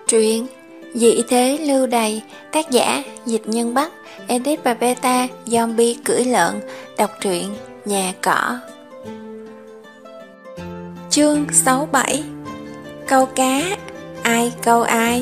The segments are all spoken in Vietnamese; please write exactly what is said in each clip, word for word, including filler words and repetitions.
Truyện Dị thế lưu đày, tác giả Dịch Nhân Bắc, edit và beta Zombie cưỡi lợn. Đọc truyện Nhà Cỏ. Chương sáu mươi bảy. Câu cá, ai câu ai?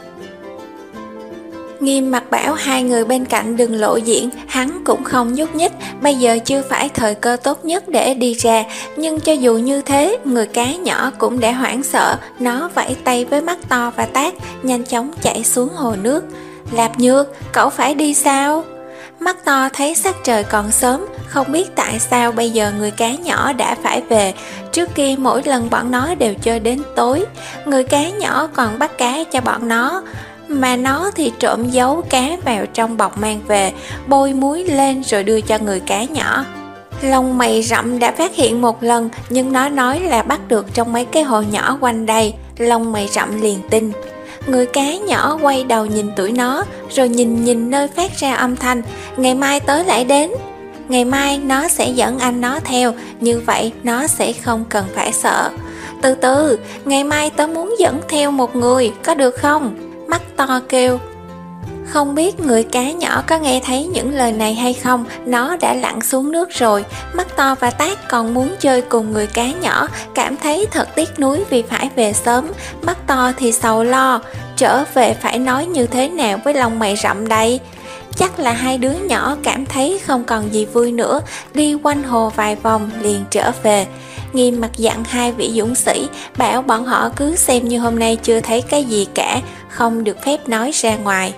Nghiêm mặt bảo hai người bên cạnh đừng lộ diện, hắn cũng không nhúc nhích, bây giờ chưa phải thời cơ tốt nhất để đi ra, nhưng cho dù như thế, người cá nhỏ cũng đã hoảng sợ, nó vẫy tay với mắt to và tát, nhanh chóng chạy xuống hồ nước. Lạp Nhược, cậu phải đi sao? Mắt to thấy sắc trời còn sớm, không biết tại sao bây giờ người cá nhỏ đã phải về. Trước kia mỗi lần bọn nó đều chơi đến tối, người cá nhỏ còn bắt cá cho bọn nó, mà nó thì trộm giấu cá vào trong bọc mang về, bôi muối lên rồi đưa cho người cá nhỏ. Lông mày rậm đã phát hiện một lần, nhưng nó nói là bắt được trong mấy cái hồ nhỏ quanh đây. Lông mày rậm liền tin. Người cá nhỏ quay đầu nhìn tụi nó, rồi nhìn nhìn nơi phát ra âm thanh. Ngày mai tớ lại đến. Ngày mai nó sẽ dẫn anh nó theo, như vậy nó sẽ không cần phải sợ. Từ từ, ngày mai tớ muốn dẫn theo một người, có được không? Mắt to kêu. Không biết người cá nhỏ có nghe thấy những lời này hay không, nó đã lặn xuống nước rồi. Mắt to và Tác còn muốn chơi cùng người cá nhỏ, cảm thấy thật tiếc nuối vì phải về sớm. Mắt to thì sầu lo, trở về phải nói như thế nào với lông mày rậm đây? Chắc là hai đứa nhỏ cảm thấy không còn gì vui nữa, đi quanh hồ vài vòng liền trở về. Nghiêm mặt dặn hai vị dũng sĩ, bảo bọn họ cứ xem như hôm nay chưa thấy cái gì cả, không được phép nói ra ngoài.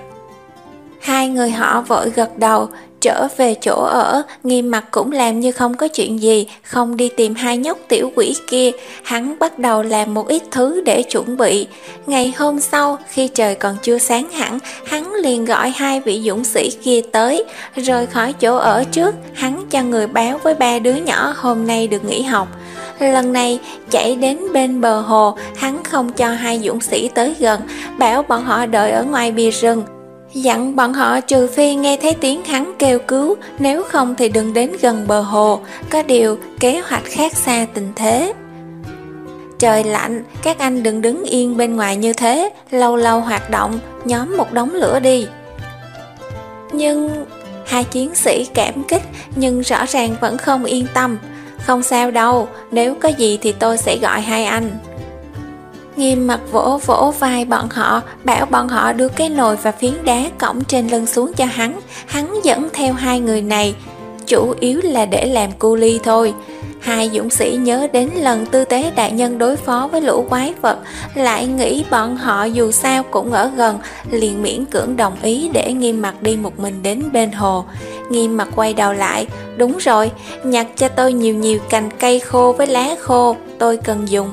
Hai người họ vội gật đầu, trở về chỗ ở. Nghiêm mặt cũng làm như không có chuyện gì, không đi tìm hai nhóc tiểu quỷ kia. Hắn bắt đầu làm một ít thứ để chuẩn bị. Ngày hôm sau, khi trời còn chưa sáng hẳn, hắn liền gọi hai vị dũng sĩ kia tới. Rời khỏi chỗ ở trước, hắn cho người báo với ba đứa nhỏ hôm nay được nghỉ học. Lần này chạy đến bên bờ hồ, hắn không cho hai dũng sĩ tới gần, bảo bọn họ đợi ở ngoài bìa rừng. Dặn bọn họ trừ phi nghe thấy tiếng hắn kêu cứu, nếu không thì đừng đến gần bờ hồ. Có điều kế hoạch khác xa tình thế. Trời lạnh, các anh đừng đứng yên bên ngoài như thế, lâu lâu hoạt động, nhóm một đống lửa đi. Nhưng hai chiến sĩ cảm kích, nhưng rõ ràng vẫn không yên tâm. Không sao đâu, nếu có gì thì tôi sẽ gọi hai anh. Nghiêm mặt vỗ vỗ vai bọn họ, bảo bọn họ đưa cái nồi và phiến đá cõng trên lưng xuống cho hắn. Hắn dẫn theo hai người này, chủ yếu là để làm cu ly thôi. Hai dũng sĩ nhớ đến lần tư tế đại nhân đối phó với lũ quái vật, lại nghĩ bọn họ dù sao cũng ở gần, liền miễn cưỡng đồng ý để Nghiêm mặt đi một mình đến bên hồ. Nghiêm mặt quay đầu lại, đúng rồi, nhặt cho tôi nhiều nhiều cành cây khô với lá khô, tôi cần dùng.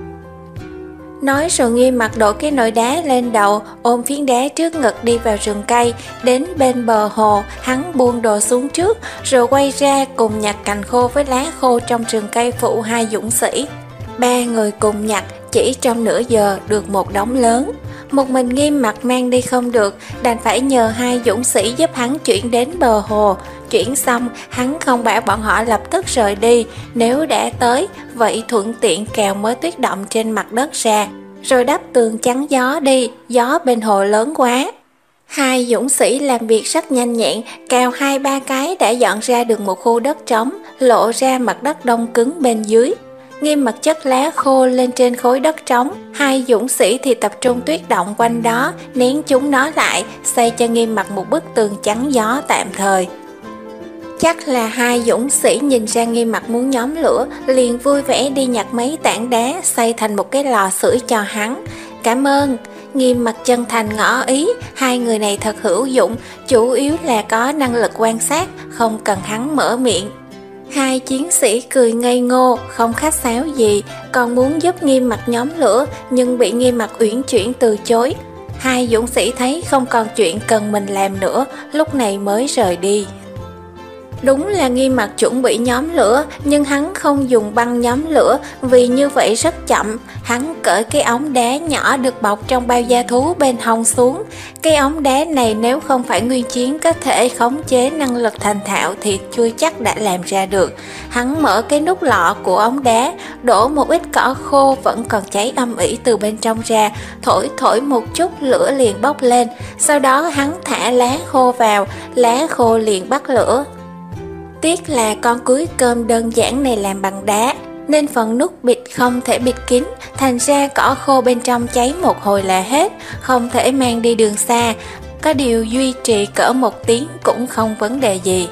Nói rồi Nghiêm mặt đổ cái nồi đá lên đầu, ôm phiến đá trước ngực đi vào rừng cây. Đến bên bờ hồ, hắn buông đồ xuống trước, rồi quay ra cùng nhặt cành khô với lá khô trong rừng cây phụ hai dũng sĩ. Ba người cùng nhặt, chỉ trong nửa giờ được một đống lớn. Một mình Nghiêm mặt mang đi không được, đành phải nhờ hai dũng sĩ giúp hắn chuyển đến bờ hồ. Chuyển xong, hắn không bảo bọn họ lập tức rời đi, nếu đã tới, vậy thuận tiện cào mớ tuyết động trên mặt đất ra, rồi đắp tường chắn gió đi, gió bên hồ lớn quá. Hai dũng sĩ làm việc rất nhanh nhẹn, cào hai ba cái đã dọn ra được một khu đất trống, lộ ra mặt đất đông cứng bên dưới. Nghiêm mặt chất lá khô lên trên khối đất trống, hai dũng sĩ thì tập trung tuyết động quanh đó, nén chúng nó lại, xây cho Nghiêm mặt một bức tường chắn gió tạm thời. Chắc là hai dũng sĩ nhìn ra Nghiêm mặt muốn nhóm lửa, liền vui vẻ đi nhặt mấy tảng đá, xây thành một cái lò sưởi cho hắn. Cảm ơn. Nghiêm mặt chân thành ngỏ ý, hai người này thật hữu dụng, chủ yếu là có năng lực quan sát, không cần hắn mở miệng. Hai chiến sĩ cười ngây ngô, không khách sáo gì, còn muốn giúp Nghiêm mặt nhóm lửa, nhưng bị Nghiêm mặt uyển chuyển từ chối. Hai dũng sĩ thấy không còn chuyện cần mình làm nữa, lúc này mới rời đi. Đúng là Nghiêm Mặc chuẩn bị nhóm lửa, nhưng hắn không dùng băng nhóm lửa vì như vậy rất chậm. Hắn cởi cái ống đá nhỏ được bọc trong bao da thú bên hông xuống. Cái ống đá này nếu không phải Nguyên Chiến có thể khống chế năng lực thành thạo thì chưa chắc đã làm ra được. Hắn mở cái nút lọ của ống đá, đổ một ít cỏ khô vẫn còn cháy âm ỉ từ bên trong ra, thổi thổi một chút lửa liền bốc lên. Sau đó hắn thả lá khô vào, lá khô liền bắt lửa. Tiếc là con cuối cơm đơn giản này làm bằng đá, nên phần nút bịt không thể bịt kín, thành ra cỏ khô bên trong cháy một hồi là hết, không thể mang đi đường xa, có điều duy trì cỡ một tiếng cũng không vấn đề gì.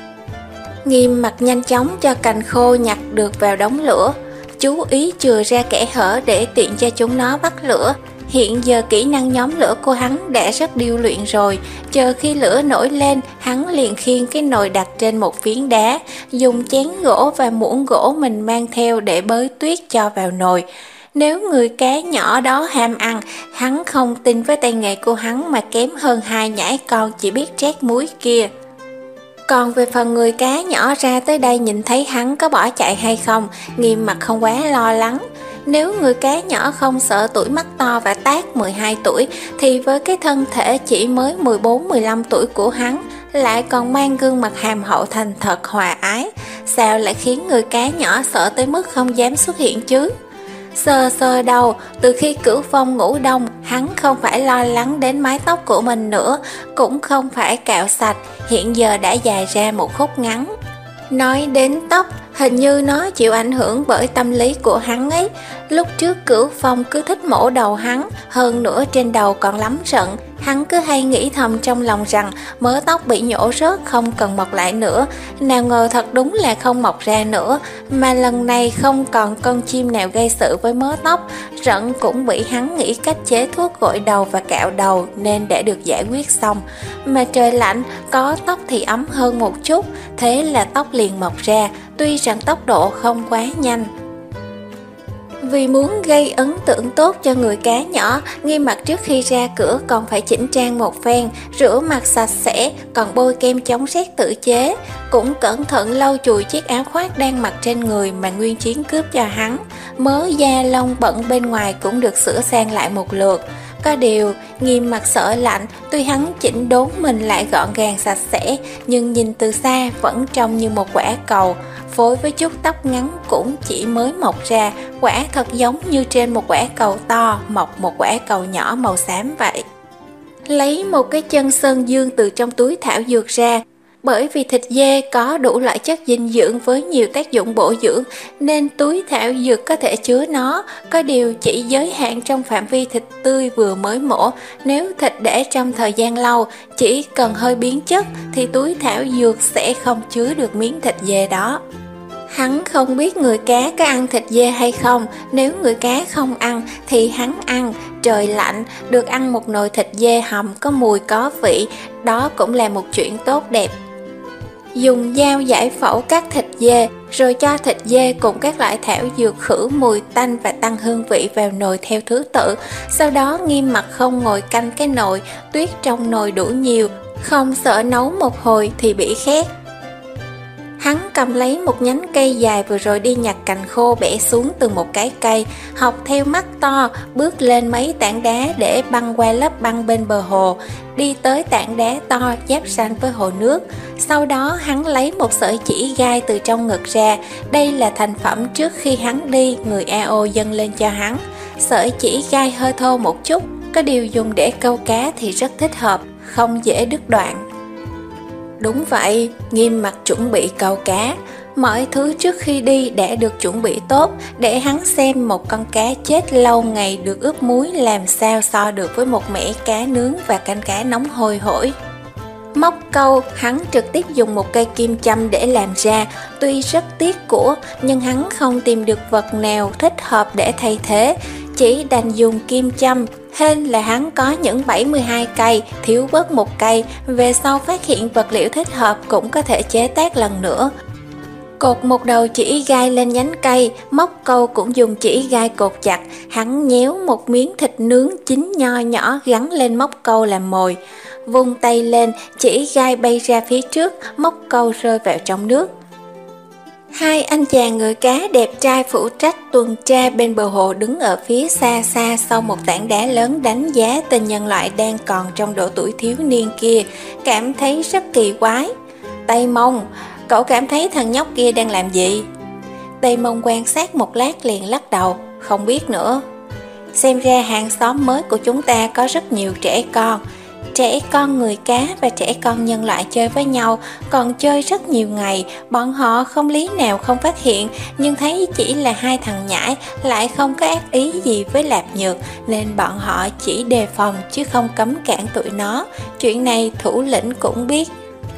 Nghiêm Mặc nhanh chóng cho cành khô nhặt được vào đống lửa, chú ý chừa ra kẽ hở để tiện cho chúng nó bắt lửa. Hiện giờ kỹ năng nhóm lửa của hắn đã rất điêu luyện rồi, chờ khi lửa nổi lên, hắn liền khiêng cái nồi đặt trên một phiến đá, dùng chén gỗ và muỗng gỗ mình mang theo để bới tuyết cho vào nồi. Nếu người cá nhỏ đó ham ăn, hắn không tin với tay nghề của hắn mà kém hơn hai nhãi con chỉ biết trét muối kia. Còn về phần người cá nhỏ ra tới đây nhìn thấy hắn có bỏ chạy hay không, Nghiêm Mặc không quá lo lắng. Nếu người cá nhỏ không sợ tuổi mắt to và tác mười hai tuổi, thì với cái thân thể chỉ mới mười bốn mười lăm tuổi của hắn, lại còn mang gương mặt hàm hậu thành thật hòa ái, sao lại khiến người cá nhỏ sợ tới mức không dám xuất hiện chứ? Sờ sờ đầu, từ khi Cửu Phong ngủ đông, hắn không phải lo lắng đến mái tóc của mình nữa, cũng không phải cạo sạch, hiện giờ đã dài ra một khúc ngắn. Nói đến tóc, hình như nó chịu ảnh hưởng bởi tâm lý của hắn ấy. Lúc trước Cửu Phong cứ thích mổ đầu hắn, hơn nữa trên đầu còn lắm rận. Hắn cứ hay nghĩ thầm trong lòng rằng mớ tóc bị nhổ rớt không cần mọc lại nữa. Nào ngờ thật đúng là không mọc ra nữa, mà lần này không còn con chim nào gây sự với mớ tóc. Rận cũng bị hắn nghĩ cách chế thuốc gội đầu và cạo đầu nên đã được giải quyết xong. Mà trời lạnh, có tóc thì ấm hơn một chút, thế là tóc liền mọc ra, tuy rằng tốc độ không quá nhanh. Vì muốn gây ấn tượng tốt cho người cá nhỏ, Nghiêm Mặc trước khi ra cửa còn phải chỉnh trang một phen, rửa mặt sạch sẽ, còn bôi kem chống rét tự chế. Cũng cẩn thận lau chùi chiếc áo khoác đang mặc trên người mà Nguyên Chiến cướp cho hắn. Mớ da lông bẩn bên ngoài cũng được sửa sang lại một lượt. Có điều, Nghiêm Mặc sợ lạnh, tuy hắn chỉnh đốn mình lại gọn gàng sạch sẽ, nhưng nhìn từ xa vẫn trông như một quả cầu. Phối với chút tóc ngắn cũng chỉ mới mọc ra, quả thật giống như trên một quả cầu to mọc một quả cầu nhỏ màu xám vậy. Lấy một cái chân sơn dương từ trong túi thảo dược ra. Bởi vì thịt dê có đủ loại chất dinh dưỡng với nhiều tác dụng bổ dưỡng, nên túi thảo dược có thể chứa nó, có điều chỉ giới hạn trong phạm vi thịt tươi vừa mới mổ. Nếu thịt để trong thời gian lâu, chỉ cần hơi biến chất, thì túi thảo dược sẽ không chứa được miếng thịt dê đó. Hắn không biết người cá có ăn thịt dê hay không, nếu người cá không ăn thì hắn ăn. Trời lạnh, được ăn một nồi thịt dê hầm có mùi có vị, đó cũng là một chuyện tốt đẹp. Dùng dao giải phẫu cắt thịt dê, rồi cho thịt dê cùng các loại thảo dược khử mùi tanh và tăng hương vị vào nồi theo thứ tự. Sau đó Nghiêm Mặc không ngồi canh cái nồi, tuyết trong nồi đủ nhiều, không sợ nấu một hồi thì bị khét. Hắn cầm lấy một nhánh cây dài vừa rồi đi nhặt cành khô bẻ xuống từ một cái cây, học theo mắt to, bước lên mấy tảng đá để băng qua lớp băng bên bờ hồ, đi tới tảng đá to giáp ranh với hồ nước. Sau đó hắn lấy một sợi chỉ gai từ trong ngực ra, đây là thành phẩm trước khi hắn đi người a o dâng lên cho hắn. Sợi chỉ gai hơi thô một chút, có điều dùng để câu cá thì rất thích hợp, không dễ đứt đoạn. Đúng vậy, Nghiêm Mặc chuẩn bị câu cá. Mọi thứ trước khi đi đã được chuẩn bị tốt, để hắn xem một con cá chết lâu ngày được ướp muối làm sao so được với một mẻ cá nướng và canh cá nóng hôi hổi. Móc câu, hắn trực tiếp dùng một cây kim châm để làm ra, tuy rất tiếc của, nhưng hắn không tìm được vật nào thích hợp để thay thế, chỉ đành dùng kim châm. Hên là hắn có những bảy mươi hai cây, thiếu bớt một cây, về sau phát hiện vật liệu thích hợp cũng có thể chế tác lần nữa. Cột một đầu chỉ gai lên nhánh cây, móc câu cũng dùng chỉ gai cột chặt, hắn nhéo một miếng thịt nướng chín nho nhỏ gắn lên móc câu làm mồi. vung tay lên, chỉ gai bay ra phía trước, móc câu rơi vào trong nước. Hai anh chàng ngựa cá đẹp trai phụ trách tuần tra bên bờ hồ đứng ở phía xa xa sau một tảng đá lớn, đánh giá tình nhân loại đang còn trong độ tuổi thiếu niên kia, cảm thấy rất kỳ quái. Tây Mông, cậu cảm thấy thằng nhóc kia đang làm gì? Tây Mông quan sát một lát liền lắc đầu, không biết nữa. Xem ra hàng xóm mới của chúng ta có rất nhiều trẻ con. Trẻ con người cá và trẻ con nhân loại chơi với nhau, còn chơi rất nhiều ngày, bọn họ không lý nào không phát hiện, nhưng thấy chỉ là hai thằng nhãi, lại không có ác ý gì với Lạp Nhược, nên bọn họ chỉ đề phòng chứ không cấm cản tụi nó. Chuyện này thủ lĩnh cũng biết.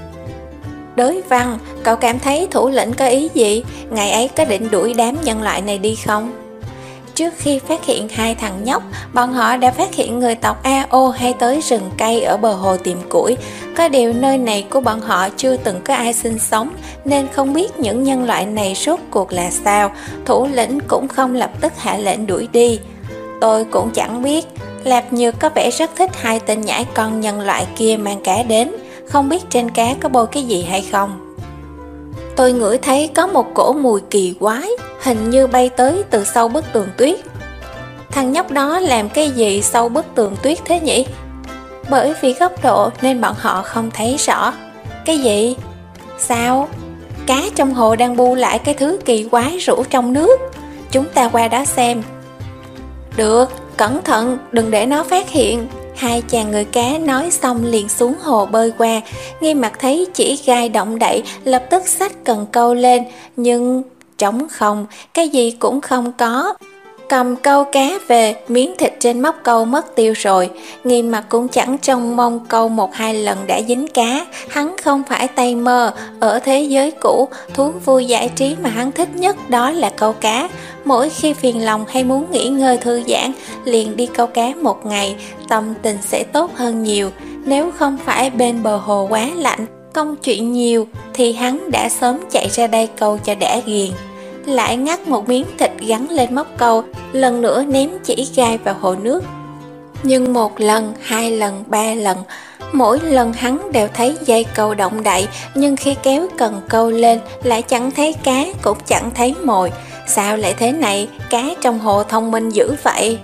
Đối Văn, cậu cảm thấy thủ lĩnh có ý gì? Ngày ấy có định đuổi đám nhân loại này đi không? Trước khi phát hiện hai thằng nhóc, bọn họ đã phát hiện người tộc a ô hay tới rừng cây ở bờ hồ tìm củi. Có điều nơi này của bọn họ chưa từng có ai sinh sống, nên không biết những nhân loại này rốt cuộc là sao. Thủ lĩnh cũng không lập tức hạ lệnh đuổi đi. Tôi cũng chẳng biết. Lạp Nhược có vẻ rất thích hai tên nhãi con nhân loại kia mang cá đến. Không biết trên cá có bôi cái gì hay không. Tôi ngửi thấy có một cổ mùi kỳ quái, hình như bay tới từ sau bức tường tuyết. Thằng nhóc đó làm cái gì sau bức tường tuyết thế nhỉ? Bởi vì góc độ nên bọn họ không thấy rõ. Cái gì? Sao? Cá trong hồ đang bu lại cái thứ kỳ quái rủ trong nước. Chúng ta qua đó xem. Được, cẩn thận, đừng để nó phát hiện. Hai chàng người cá nói xong liền xuống hồ bơi qua. Nghiêm Mặt thấy chỉ gai động đậy, lập tức xách cần câu lên, nhưng trống không, cái gì cũng không có. Cầm câu cá về, miếng thịt trên móc câu mất tiêu rồi. Nghiêm Mặt cũng chẳng trông mong câu một hai lần đã dính cá. Hắn không phải tay mơ. Ở thế giới cũ, thú vui giải trí mà hắn thích nhất đó là câu cá. Mỗi khi phiền lòng hay muốn nghỉ ngơi thư giãn, liền đi câu cá một ngày, tâm tình sẽ tốt hơn nhiều. Nếu không phải bên bờ hồ quá lạnh, công chuyện nhiều, thì hắn đã sớm chạy ra đây câu cho đã ghiền. Lại ngắt một miếng thịt gắn lên móc câu, lần nữa ném chỉ gai vào hồ nước. Nhưng một lần, hai lần, ba lần, mỗi lần hắn đều thấy dây câu động đậy, nhưng khi kéo cần câu lên lại chẳng thấy cá, cũng chẳng thấy mồi. Sao lại thế này? Cá trong hồ thông minh dữ vậy.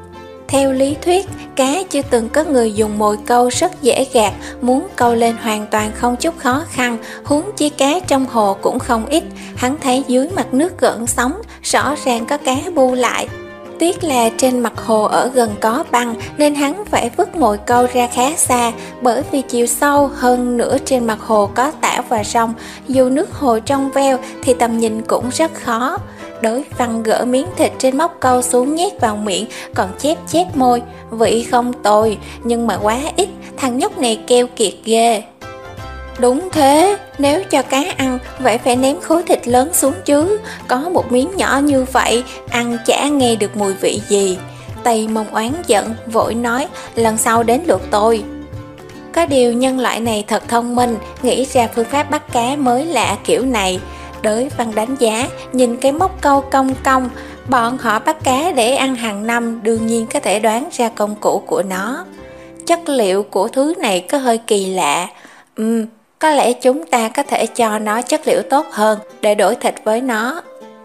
Theo lý thuyết, cá chưa từng có người dùng mồi câu rất dễ gạt, muốn câu lên hoàn toàn không chút khó khăn, huống chi cá trong hồ cũng không ít. Hắn thấy dưới mặt nước gợn sóng, rõ ràng có cá bu lại. Tiếc là trên mặt hồ ở gần có băng, nên hắn phải vứt mồi câu ra khá xa, bởi vì chiều sâu hơn nữa trên mặt hồ có tảo và rong, dù nước hồ trong veo thì tầm nhìn cũng rất khó. Đối Văn gỡ miếng thịt trên móc câu xuống nhét vào miệng, còn chép chép môi. Vị không tồi, nhưng mà quá ít, thằng nhóc này keo kiệt ghê. Đúng thế, nếu cho cá ăn, vậy phải ném khối thịt lớn xuống chứ. Có một miếng nhỏ như vậy, ăn chả nghe được mùi vị gì. Tây Mông oán giận, vội nói, lần sau đến lượt tôi. Có điều nhân loại này thật thông minh, nghĩ ra phương pháp bắt cá mới lạ kiểu này. Đới Văn đánh giá, nhìn cái móc câu cong cong, bọn họ bắt cá để ăn hàng năm, đương nhiên có thể đoán ra công cụ của nó. Chất liệu của thứ này có hơi kỳ lạ. Ừm, có lẽ chúng ta có thể cho nó chất liệu tốt hơn để đổi thịt với nó.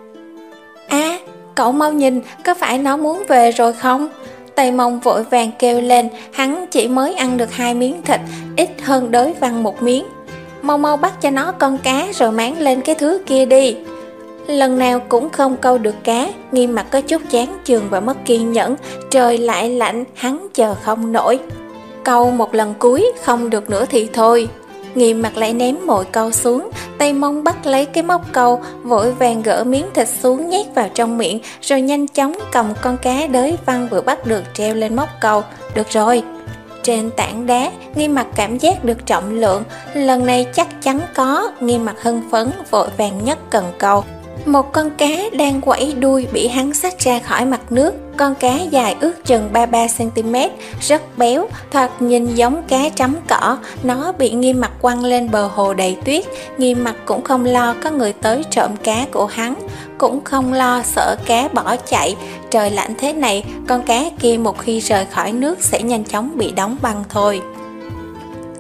À, cậu mau nhìn, có phải nó muốn về rồi không? Tây Mông vội vàng kêu lên, hắn chỉ mới ăn được hai miếng thịt, ít hơn Đới Văn một miếng. Mau mau bắt cho nó con cá rồi máng lên cái thứ kia đi. Lần nào cũng không câu được cá, Nghiêm Mặt có chút chán chường và mất kiên nhẫn. Trời lại lạnh, hắn chờ không nổi. Câu một lần cuối, không được nữa thì thôi. Nghiêm Mặt lại ném mồi câu xuống. Tây Mông bắt lấy cái móc câu, vội vàng gỡ miếng thịt xuống nhét vào trong miệng, rồi nhanh chóng cầm con cá Đới Văn vừa bắt được treo lên móc câu. Được rồi. Trên tảng đá, Nghiêm Mặt cảm giác được trọng lượng, lần này chắc chắn có. Nghiêm Mặt hưng phấn, vội vàng nhấc cần câu. Một con cá đang quẩy đuôi bị hắn xách ra khỏi mặt nước. Con cá dài ước chừng ba mươi ba xăng ti mét, rất béo, thoạt nhìn giống cá trắm cỏ. Nó bị Nghiêm Mặt quăng lên bờ hồ đầy tuyết. Nghiêm Mặt cũng không lo có người tới trộm cá của hắn, cũng không lo sợ cá bỏ chạy. Trời lạnh thế này, con cá kia một khi rời khỏi nước sẽ nhanh chóng bị đóng băng thôi.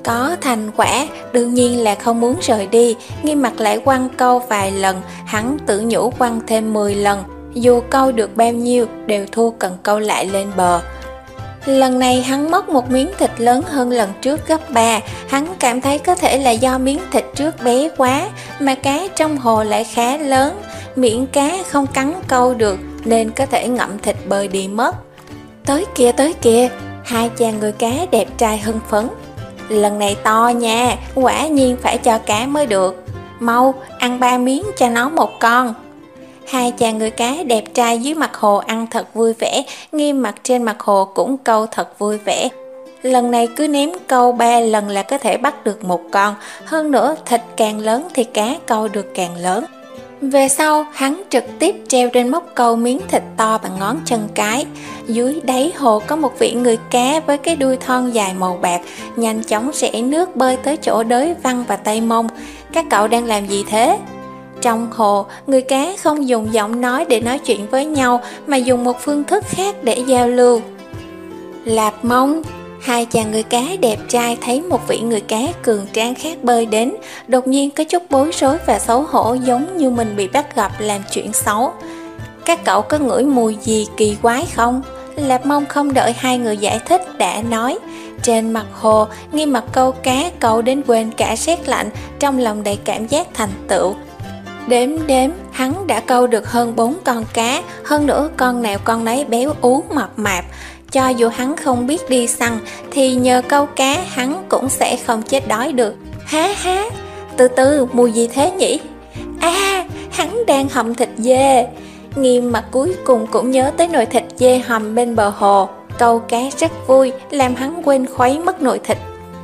Có thành quả, đương nhiên là không muốn rời đi. Nghiêm mặt lại quăng câu vài lần, hắn tự nhủ quăng thêm mười lần, dù câu được bao nhiêu đều thua cần câu lại lên bờ. Lần này hắn móc một miếng thịt lớn hơn lần trước gấp ba. Hắn cảm thấy có thể là do miếng thịt trước bé quá, mà cá trong hồ lại khá lớn, miệng cá không cắn câu được nên có thể ngậm thịt bơi đi mất. Tới kìa tới kìa, hai chàng người cá đẹp trai hưng phấn. Lần này to nha, quả nhiên phải cho cá mới được. Mau, ăn ba miếng cho nó một con. Hai chàng người cá đẹp trai dưới mặt hồ ăn thật vui vẻ, Nghiêm mặt trên mặt hồ cũng câu thật vui vẻ. Lần này cứ ném câu ba lần là có thể bắt được một con, hơn nữa thịt càng lớn thì cá câu được càng lớn. Về sau, hắn trực tiếp treo trên móc câu miếng thịt to bằng ngón chân cái. Dưới đáy hồ có một vị người cá với cái đuôi thon dài màu bạc, nhanh chóng rẽ nước bơi tới chỗ Đới Văn và Tây Mông. Các cậu đang làm gì thế? Trong hồ, người cá không dùng giọng nói để nói chuyện với nhau, mà dùng một phương thức khác để giao lưu. Lạp Mông. Hai chàng người cá đẹp trai thấy một vị người cá cường tráng khác bơi đến, đột nhiên có chút bối rối và xấu hổ, giống như mình bị bắt gặp làm chuyện xấu. Các cậu có ngửi mùi gì kỳ quái không? Lạp Mông không đợi hai người giải thích đã nói. Trên mặt hồ, Nghiêm mặt câu cá câu đến quên cả rét lạnh, trong lòng đầy cảm giác thành tựu. Đếm đếm, hắn đã câu được hơn bốn con cá, hơn nữa con nào con nấy béo ú mập mạp. Cho dù hắn không biết đi săn, thì nhờ câu cá hắn cũng sẽ không chết đói được. Há há, từ từ, mùi gì thế nhỉ? À, hắn đang hầm thịt dê. Nghiêm mặt cuối cùng cũng nhớ tới nồi thịt dê hầm bên bờ hồ. Câu cá rất vui, làm hắn quên khuấy mất nồi thịt.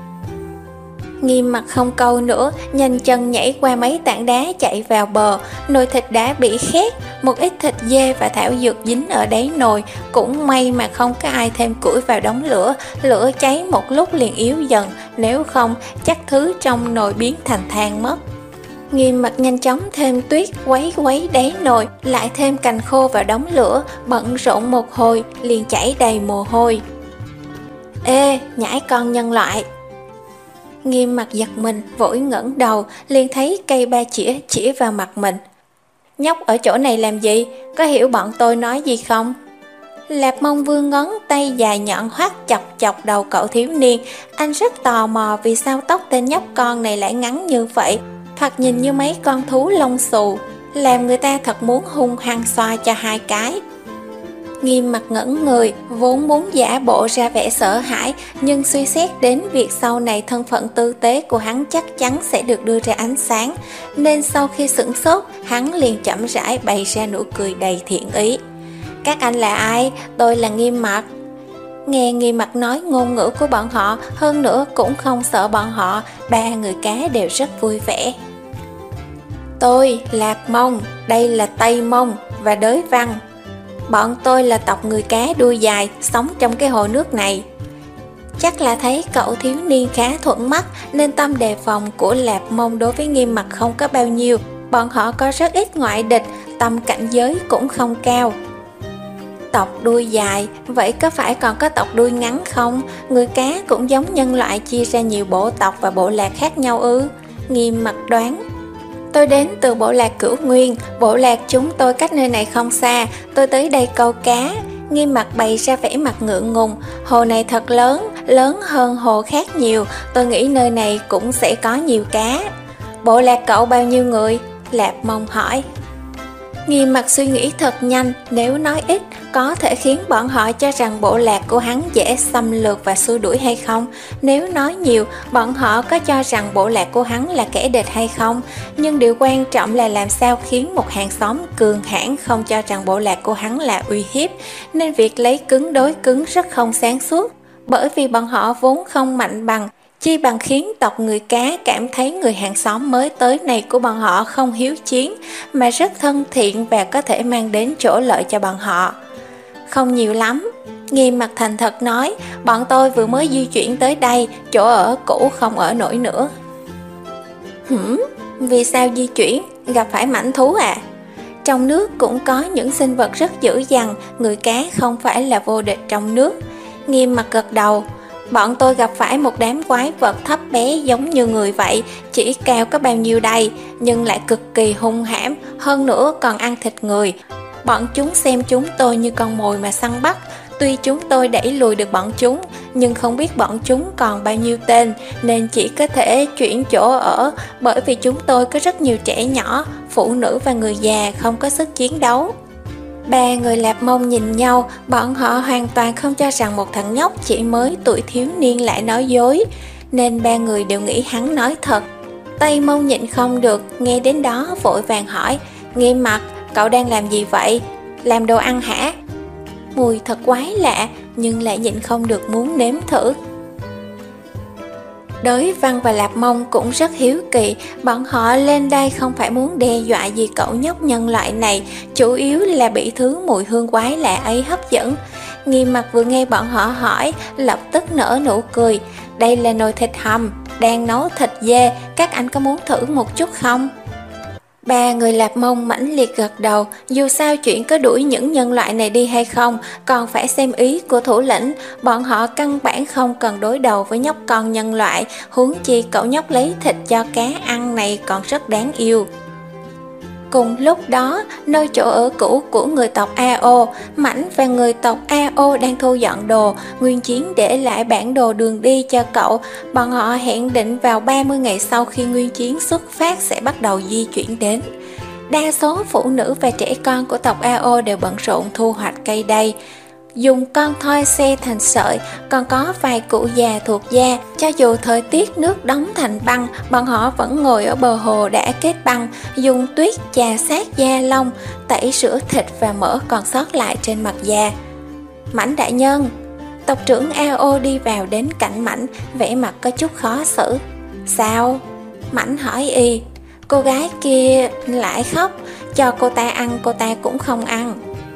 Nghiêm mặt không câu nữa, nhanh chân nhảy qua mấy tảng đá chạy vào bờ. Nồi thịt đã bị khét, một ít thịt dê và thảo dược dính ở đáy nồi. Cũng may mà không có ai thêm củi vào đống lửa. Lửa cháy một lúc liền yếu dần, nếu không chắc thứ trong nồi biến thành than mất. Nghiêm mặt nhanh chóng thêm tuyết, quấy quấy đáy nồi, lại thêm cành khô vào đống lửa, bận rộn một hồi liền chảy đầy mồ hôi. Ê, nhãi con nhân loại! Nghiêm mặt giật mình, vội ngẩng đầu, liền thấy cây ba chĩa chĩa vào mặt mình. Nhóc ở chỗ này làm gì? Có hiểu bọn tôi nói gì không? Lạp Mông vươn ngón tay dài nhọn hoắt chọc chọc đầu cậu thiếu niên. Anh rất tò mò vì sao tóc tên nhóc con này lại ngắn như vậy, thoạt nhìn như mấy con thú lông xù, làm người ta thật muốn hung hăng xoa cho hai cái. Nghiêm mặt ngẩn người, vốn muốn giả bộ ra vẻ sợ hãi, nhưng suy xét đến việc sau này thân phận tư tế của hắn chắc chắn sẽ được đưa ra ánh sáng, nên sau khi sửng sốt, hắn liền chậm rãi bày ra nụ cười đầy thiện ý. Các anh là ai? Tôi là Nghiêm mặt. Nghe Nghiêm mặt nói ngôn ngữ của bọn họ, hơn nữa cũng không sợ bọn họ, ba người cá đều rất vui vẻ. Tôi, Lạp Mông, đây là Tây Mông và Đới Văn. Bọn tôi là tộc người cá đuôi dài, sống trong cái hồ nước này. Chắc là thấy cậu thiếu niên khá thuận mắt, nên tâm đề phòng của Lạp Mông đối với Nghiêm mặt không có bao nhiêu. Bọn họ có rất ít ngoại địch, tâm cảnh giới cũng không cao. Tộc đuôi dài, vậy có phải còn có tộc đuôi ngắn không? Người cá cũng giống nhân loại chia ra nhiều bộ tộc và bộ lạc khác nhau ư? Nghiêm mặt đoán. Tôi đến từ bộ lạc Cửu Nguyên, bộ lạc chúng tôi cách nơi này không xa, tôi tới đây câu cá. Nghiêm mặt bày ra vẻ mặt ngượng ngùng, hồ này thật lớn, lớn hơn hồ khác nhiều, tôi nghĩ nơi này cũng sẽ có nhiều cá. Bộ lạc cậu bao nhiêu người? Lạp Mông hỏi. Nghiêm mặt suy nghĩ thật nhanh, nếu nói ít, có thể khiến bọn họ cho rằng bộ lạc của hắn dễ xâm lược và xua đuổi hay không? Nếu nói nhiều, bọn họ có cho rằng bộ lạc của hắn là kẻ địch hay không? Nhưng điều quan trọng là làm sao khiến một hàng xóm cường hãn không cho rằng bộ lạc của hắn là uy hiếp, nên việc lấy cứng đối cứng rất không sáng suốt. Bởi vì bọn họ vốn không mạnh bằng, chi bằng khiến tộc người cá cảm thấy người hàng xóm mới tới này của bọn họ không hiếu chiến, mà rất thân thiện và có thể mang đến chỗ lợi cho bọn họ. Không nhiều lắm. Nghiêm mặt thành thật nói, bọn tôi vừa mới di chuyển tới đây, chỗ ở cũ không ở nổi nữa. Hửm, vì sao di chuyển? Gặp phải mãnh thú à? Trong nước cũng có những sinh vật rất dữ dằn, người cá không phải là vô địch trong nước. Nghiêm mặt gật đầu. Bọn tôi gặp phải một đám quái vật thấp bé giống như người vậy, chỉ cao có bao nhiêu đây, nhưng lại cực kỳ hung hãm, hơn nữa còn ăn thịt người. Bọn chúng xem chúng tôi như con mồi mà săn bắt. Tuy chúng tôi đẩy lùi được bọn chúng, nhưng không biết bọn chúng còn bao nhiêu tên, nên chỉ có thể chuyển chỗ ở, bởi vì chúng tôi có rất nhiều trẻ nhỏ, phụ nữ và người già không có sức chiến đấu. Ba người Lạp Mông nhìn nhau, bọn họ hoàn toàn không cho rằng một thằng nhóc chỉ mới tuổi thiếu niên lại nói dối, nên ba người đều nghĩ hắn nói thật. Tây Mông nhịn không được, nghe đến đó vội vàng hỏi, Nghiêm Mặt, cậu đang làm gì vậy? Làm đồ ăn hả? Mùi thật quái lạ, nhưng lại nhịn không được muốn nếm thử. Đới Văn và Lạp Mông cũng rất hiếu kỳ, bọn họ lên đây không phải muốn đe dọa gì cậu nhóc nhân loại này, chủ yếu là bị thứ mùi hương quái lạ ấy hấp dẫn. Nghiêm Mặt vừa nghe bọn họ hỏi, lập tức nở nụ cười, đây là nồi thịt hầm, đang nấu thịt dê, các anh có muốn thử một chút không? Ba người Lạp Mông mãnh liệt gật đầu, dù sao chuyện có đuổi những nhân loại này đi hay không, còn phải xem ý của thủ lĩnh, bọn họ căn bản không cần đối đầu với nhóc con nhân loại, huống chi cậu nhóc lấy thịt cho cá ăn này còn rất đáng yêu. Cùng lúc đó, nơi chỗ ở cũ của người tộc a o, Mãnh và người tộc a o đang thu dọn đồ. Nguyên Chiến để lại bản đồ đường đi cho cậu. Bọn họ hẹn định vào ba mươi ngày sau khi Nguyên Chiến xuất phát sẽ bắt đầu di chuyển đến. Đa số phụ nữ và trẻ con của tộc a o đều bận rộn thu hoạch cây đay, dùng con thoi xe thành sợi, còn có vài cụ già thuộc gia. Cho dù thời tiết nước đóng thành băng, bọn họ vẫn ngồi ở bờ hồ đã kết băng, dùng tuyết chà sát da lông, tẩy rửa thịt và mỡ còn sót lại trên mặt da. Mãnh đại nhân, tộc trưởng a o đi vào đến cạnh Mãnh, vẻ mặt có chút khó xử. Sao? Mãnh hỏi y. Cô gái kia lại khóc, cho cô ta ăn cô ta cũng không ăn.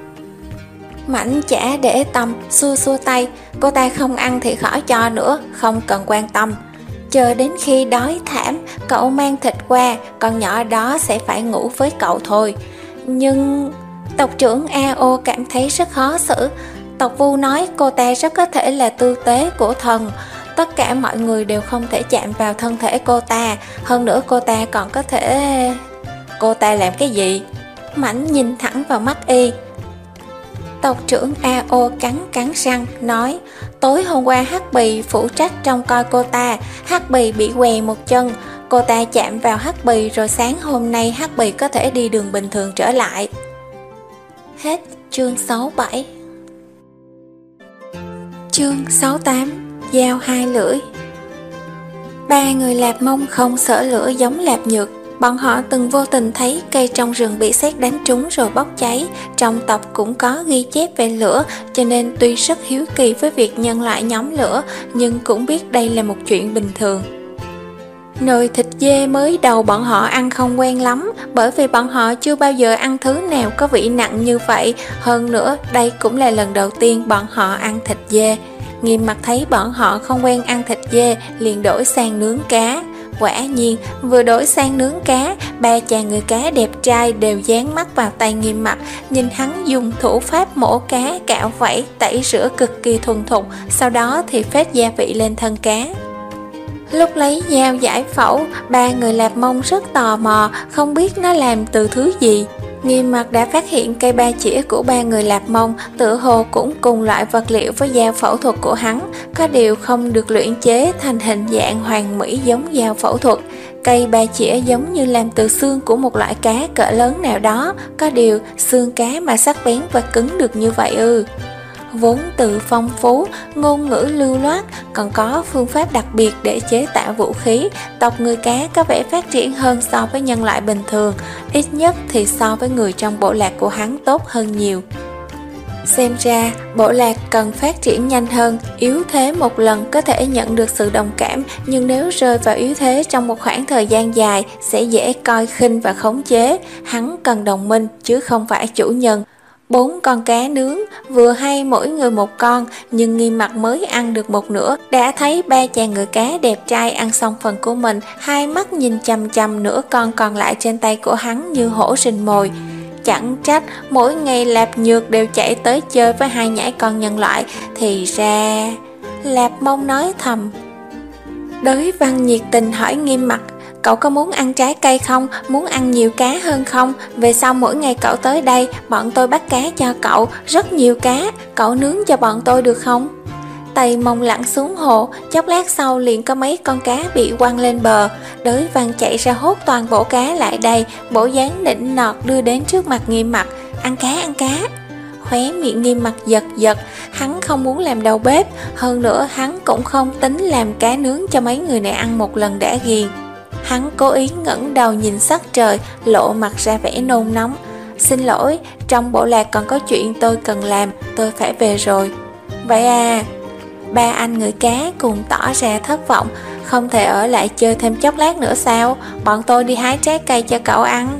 Mãnh chả để tâm, xua xua tay, cô ta không ăn thì khỏi cho nữa, không cần quan tâm. Chờ đến khi đói thảm, cậu mang thịt qua, con nhỏ đó sẽ phải ngủ với cậu thôi. Nhưng tộc trưởng a o cảm thấy rất khó xử. Tộc Vu nói cô ta rất có thể là tư tế của thần, tất cả mọi người đều không thể chạm vào thân thể cô ta, hơn nữa cô ta còn có thể... Cô ta làm cái gì? Mãnh nhìn thẳng vào mắt y. Tộc trưởng a o cắn cắn răng, nói, tối hôm qua Hắc Bì phụ trách trông coi cô ta, Hắc Bì bị què một chân, cô ta chạm vào Hắc Bì rồi sáng hôm nay Hắc Bì có thể đi đường bình thường trở lại. Hết chương sáu mươi bảy. Chương sáu mươi tám. Dao hai lưỡi. Ba người Lạp Mông không sợ lửa giống Lạp Nhược. Bọn họ từng vô tình thấy cây trong rừng bị sét đánh trúng rồi bốc cháy. Trong tộc cũng có ghi chép về lửa, cho nên tuy rất hiếu kỳ với việc nhân loại nhóm lửa, nhưng cũng biết đây là một chuyện bình thường. Nồi thịt dê mới đầu bọn họ ăn không quen lắm, bởi vì bọn họ chưa bao giờ ăn thứ nào có vị nặng như vậy. Hơn nữa, đây cũng là lần đầu tiên bọn họ ăn thịt dê. Nghiêm Mặt thấy bọn họ không quen ăn thịt dê, liền đổi sang nướng cá. Quả nhiên, vừa đổi sang nướng cá, ba chàng người cá đẹp trai đều dán mắt vào tay Nghiêm Mặt, nhìn hắn dùng thủ pháp mổ cá, cạo vảy, tẩy rửa cực kỳ thuần thục, sau đó thì phết gia vị lên thân cá. Lúc lấy dao giải phẫu, ba người Lạp Mông rất tò mò, không biết nó làm từ thứ gì. Nghiêm Mặt đã phát hiện cây ba chĩa của ba người Lạp Mông tự hồ cũng cùng loại vật liệu với dao phẫu thuật của hắn, có điều không được luyện chế thành hình dạng hoàn mỹ giống dao phẫu thuật. Cây ba chĩa giống như làm từ xương của một loại cá cỡ lớn nào đó, có điều xương cá mà sắc bén và cứng được như vậy ư. Vốn từ phong phú, ngôn ngữ lưu loát, còn có phương pháp đặc biệt để chế tạo vũ khí, tộc người cá có vẻ phát triển hơn so với nhân loại bình thường, ít nhất thì so với người trong bộ lạc của hắn tốt hơn nhiều. Xem ra, bộ lạc cần phát triển nhanh hơn, yếu thế một lần có thể nhận được sự đồng cảm, nhưng nếu rơi vào yếu thế trong một khoảng thời gian dài sẽ dễ coi khinh và khống chế. Hắn cần đồng minh chứ không phải chủ nhân. Bốn con cá nướng, vừa hay mỗi người một con, nhưng Nghiêm Mặt mới ăn được một nửa, đã thấy ba chàng người cá đẹp trai ăn xong phần của mình, hai mắt nhìn chằm chằm nửa con còn lại trên tay của hắn như hổ rình mồi. Chẳng trách mỗi ngày Lạp Nhược đều chạy tới chơi với hai nhãi con nhân loại, thì ra... Lạp Mông nói thầm. Đới Văn nhiệt tình hỏi Nghiêm Mặc, cậu có muốn ăn trái cây không, muốn ăn nhiều cá hơn không? Về sau mỗi ngày cậu tới đây, bọn tôi bắt cá cho cậu, rất nhiều cá, cậu nướng cho bọn tôi được không? Tây Mông lặn xuống hồ, chốc lát sau liền có mấy con cá bị quăng lên bờ. Đới Văn chạy ra hốt toàn bộ cá lại đây, bộ dáng nịnh nọt đưa đến trước mặt Nghiêm Mặc. Ăn cá, ăn cá. Khóe miệng Nghiêm Mặc giật giật, hắn không muốn làm đầu bếp, hơn nữa hắn cũng không tính làm cá nướng cho mấy người này ăn một lần đã ghiền. Hắn cố ý ngẩng đầu nhìn sắc trời, lộ mặt ra vẻ nôn nóng. Xin lỗi, trong bộ lạc còn có chuyện tôi cần làm, tôi phải về rồi. Vậy à? Ba anh người cá cùng tỏ ra thất vọng. Không thể ở lại chơi thêm chốc lát nữa sao? Bọn tôi đi hái trái cây cho cậu ăn.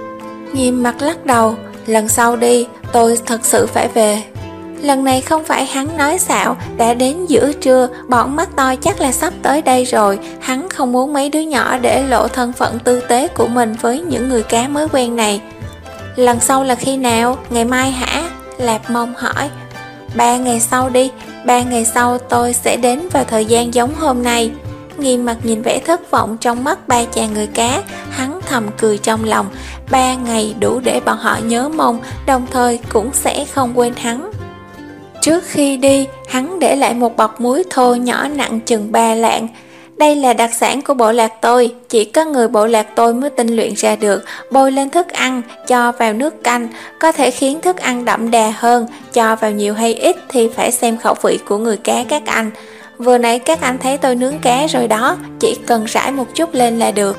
Nghiêm Mặc lắc đầu. Lần sau đi, tôi thật sự phải về. Lần này không phải hắn nói xạo, đã đến giữa trưa, bọn mắt to chắc là sắp tới đây rồi. Hắn không muốn mấy đứa nhỏ để lộ thân phận tư tế của mình với những người cá mới quen này. Lần sau là khi nào? Ngày mai hả? Lạp Mông hỏi. Ba ngày sau đi, ba ngày sau tôi sẽ đến vào thời gian giống hôm nay. Nghiêm Mặc nhìn vẻ thất vọng trong mắt ba chàng người cá, hắn thầm cười trong lòng. Ba ngày đủ để bọn họ nhớ mong, đồng thời cũng sẽ không quên hắn. Trước khi đi, hắn để lại một bọc muối thô nhỏ nặng chừng ba lạng. Đây là đặc sản của bộ lạc tôi, chỉ có người bộ lạc tôi mới tinh luyện ra được. Bôi lên thức ăn, cho vào nước canh, có thể khiến thức ăn đậm đà hơn. Cho vào nhiều hay ít thì phải xem khẩu vị của người cá các anh. Vừa nãy các anh thấy tôi nướng cá rồi đó, chỉ cần rải một chút lên là được.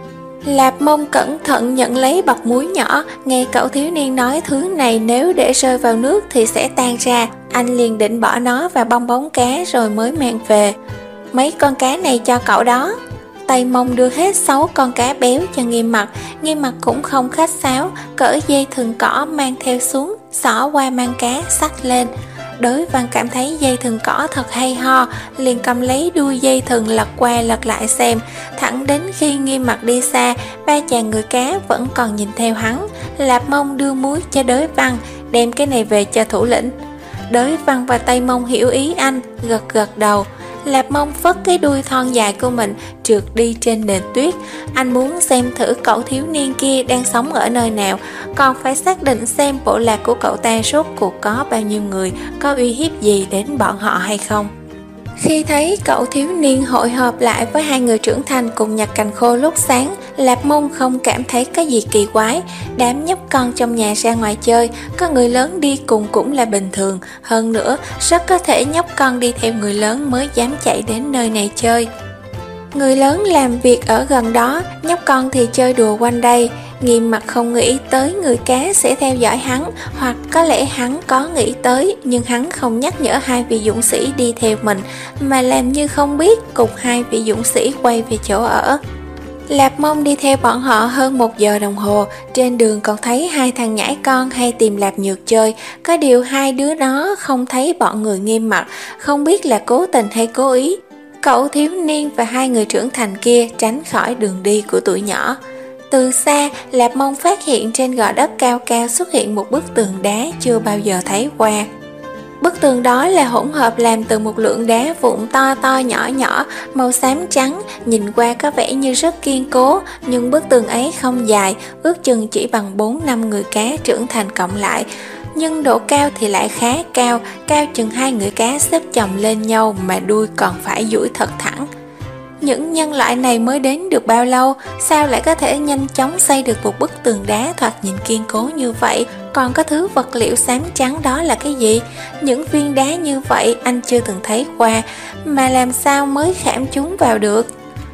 Lạp Mông cẩn thận nhận lấy bọc muối nhỏ, nghe cậu thiếu niên nói thứ này nếu để rơi vào nước thì sẽ tan ra. Anh liền định bỏ nó vào bong bóng cá rồi mới mang về. Mấy con cá này cho cậu đó. Tây Mông đưa hết sáu con cá béo cho Nghiêm Mặc. Nghiêm Mặc cũng không khách sáo, cởi dây thừng cỏ mang theo xuống, xỏ qua mang cá xách lên. Đới Văn cảm thấy dây thừng cỏ thật hay ho, liền cầm lấy đuôi dây thừng lật qua lật lại xem. Thẳng đến khi Nghiêm Mặc đi xa, ba chàng người cá vẫn còn nhìn theo hắn. Lạp Mông đưa muối cho Đới Văn, đem cái này về cho thủ lĩnh. Đới Văn và Tây Mông hiểu ý anh, gật gật đầu. Lạp Mông phất cái đuôi thon dài của mình trượt đi trên nền tuyết. Anh muốn xem thử cậu thiếu niên kia đang sống ở nơi nào, còn phải xác định xem bộ lạc của cậu ta rốt cuộc có bao nhiêu người, có uy hiếp gì đến bọn họ hay không. Khi thấy cậu thiếu niên hội họp lại với hai người trưởng thành cùng nhặt cành khô lúc sáng, Lạp Mông không cảm thấy có gì kỳ quái. Đám nhóc con trong nhà ra ngoài chơi, có người lớn đi cùng cũng là bình thường. Hơn nữa, rất có thể nhóc con đi theo người lớn mới dám chạy đến nơi này chơi. Người lớn làm việc ở gần đó, nhóc con thì chơi đùa quanh đây. Nghiêm Mặc không nghĩ tới người cá sẽ theo dõi hắn, hoặc có lẽ hắn có nghĩ tới, nhưng hắn không nhắc nhở hai vị dũng sĩ đi theo mình, mà làm như không biết, cùng hai vị dũng sĩ quay về chỗ ở. Lạp Mông đi theo bọn họ hơn một giờ đồng hồ, trên đường còn thấy hai thằng nhãi con hay tìm Lạp Nhược chơi, có điều hai đứa nó không thấy bọn người Nghiêm Mặc, không biết là cố tình hay cố ý. Cậu thiếu niên và hai người trưởng thành kia tránh khỏi đường đi của tụi nhỏ. Từ xa, Lạp Mông phát hiện trên gò đất cao cao xuất hiện một bức tường đá chưa bao giờ thấy qua. Bức tường đó là hỗn hợp làm từ một lượng đá vụn to to nhỏ nhỏ, màu xám trắng, nhìn qua có vẻ như rất kiên cố, nhưng bức tường ấy không dài, ước chừng chỉ bằng bốn năm người cá trưởng thành cộng lại. Nhưng độ cao thì lại khá cao, cao chừng hai người cá xếp chồng lên nhau mà đuôi còn phải duỗi thật thẳng. Những nhân loại này mới đến được bao lâu, sao lại có thể nhanh chóng xây được một bức tường đá thoạt nhìn kiên cố như vậy? Còn có thứ vật liệu xám trắng đó là cái gì? Những viên đá như vậy anh chưa từng thấy qua, mà làm sao mới khảm chúng vào được?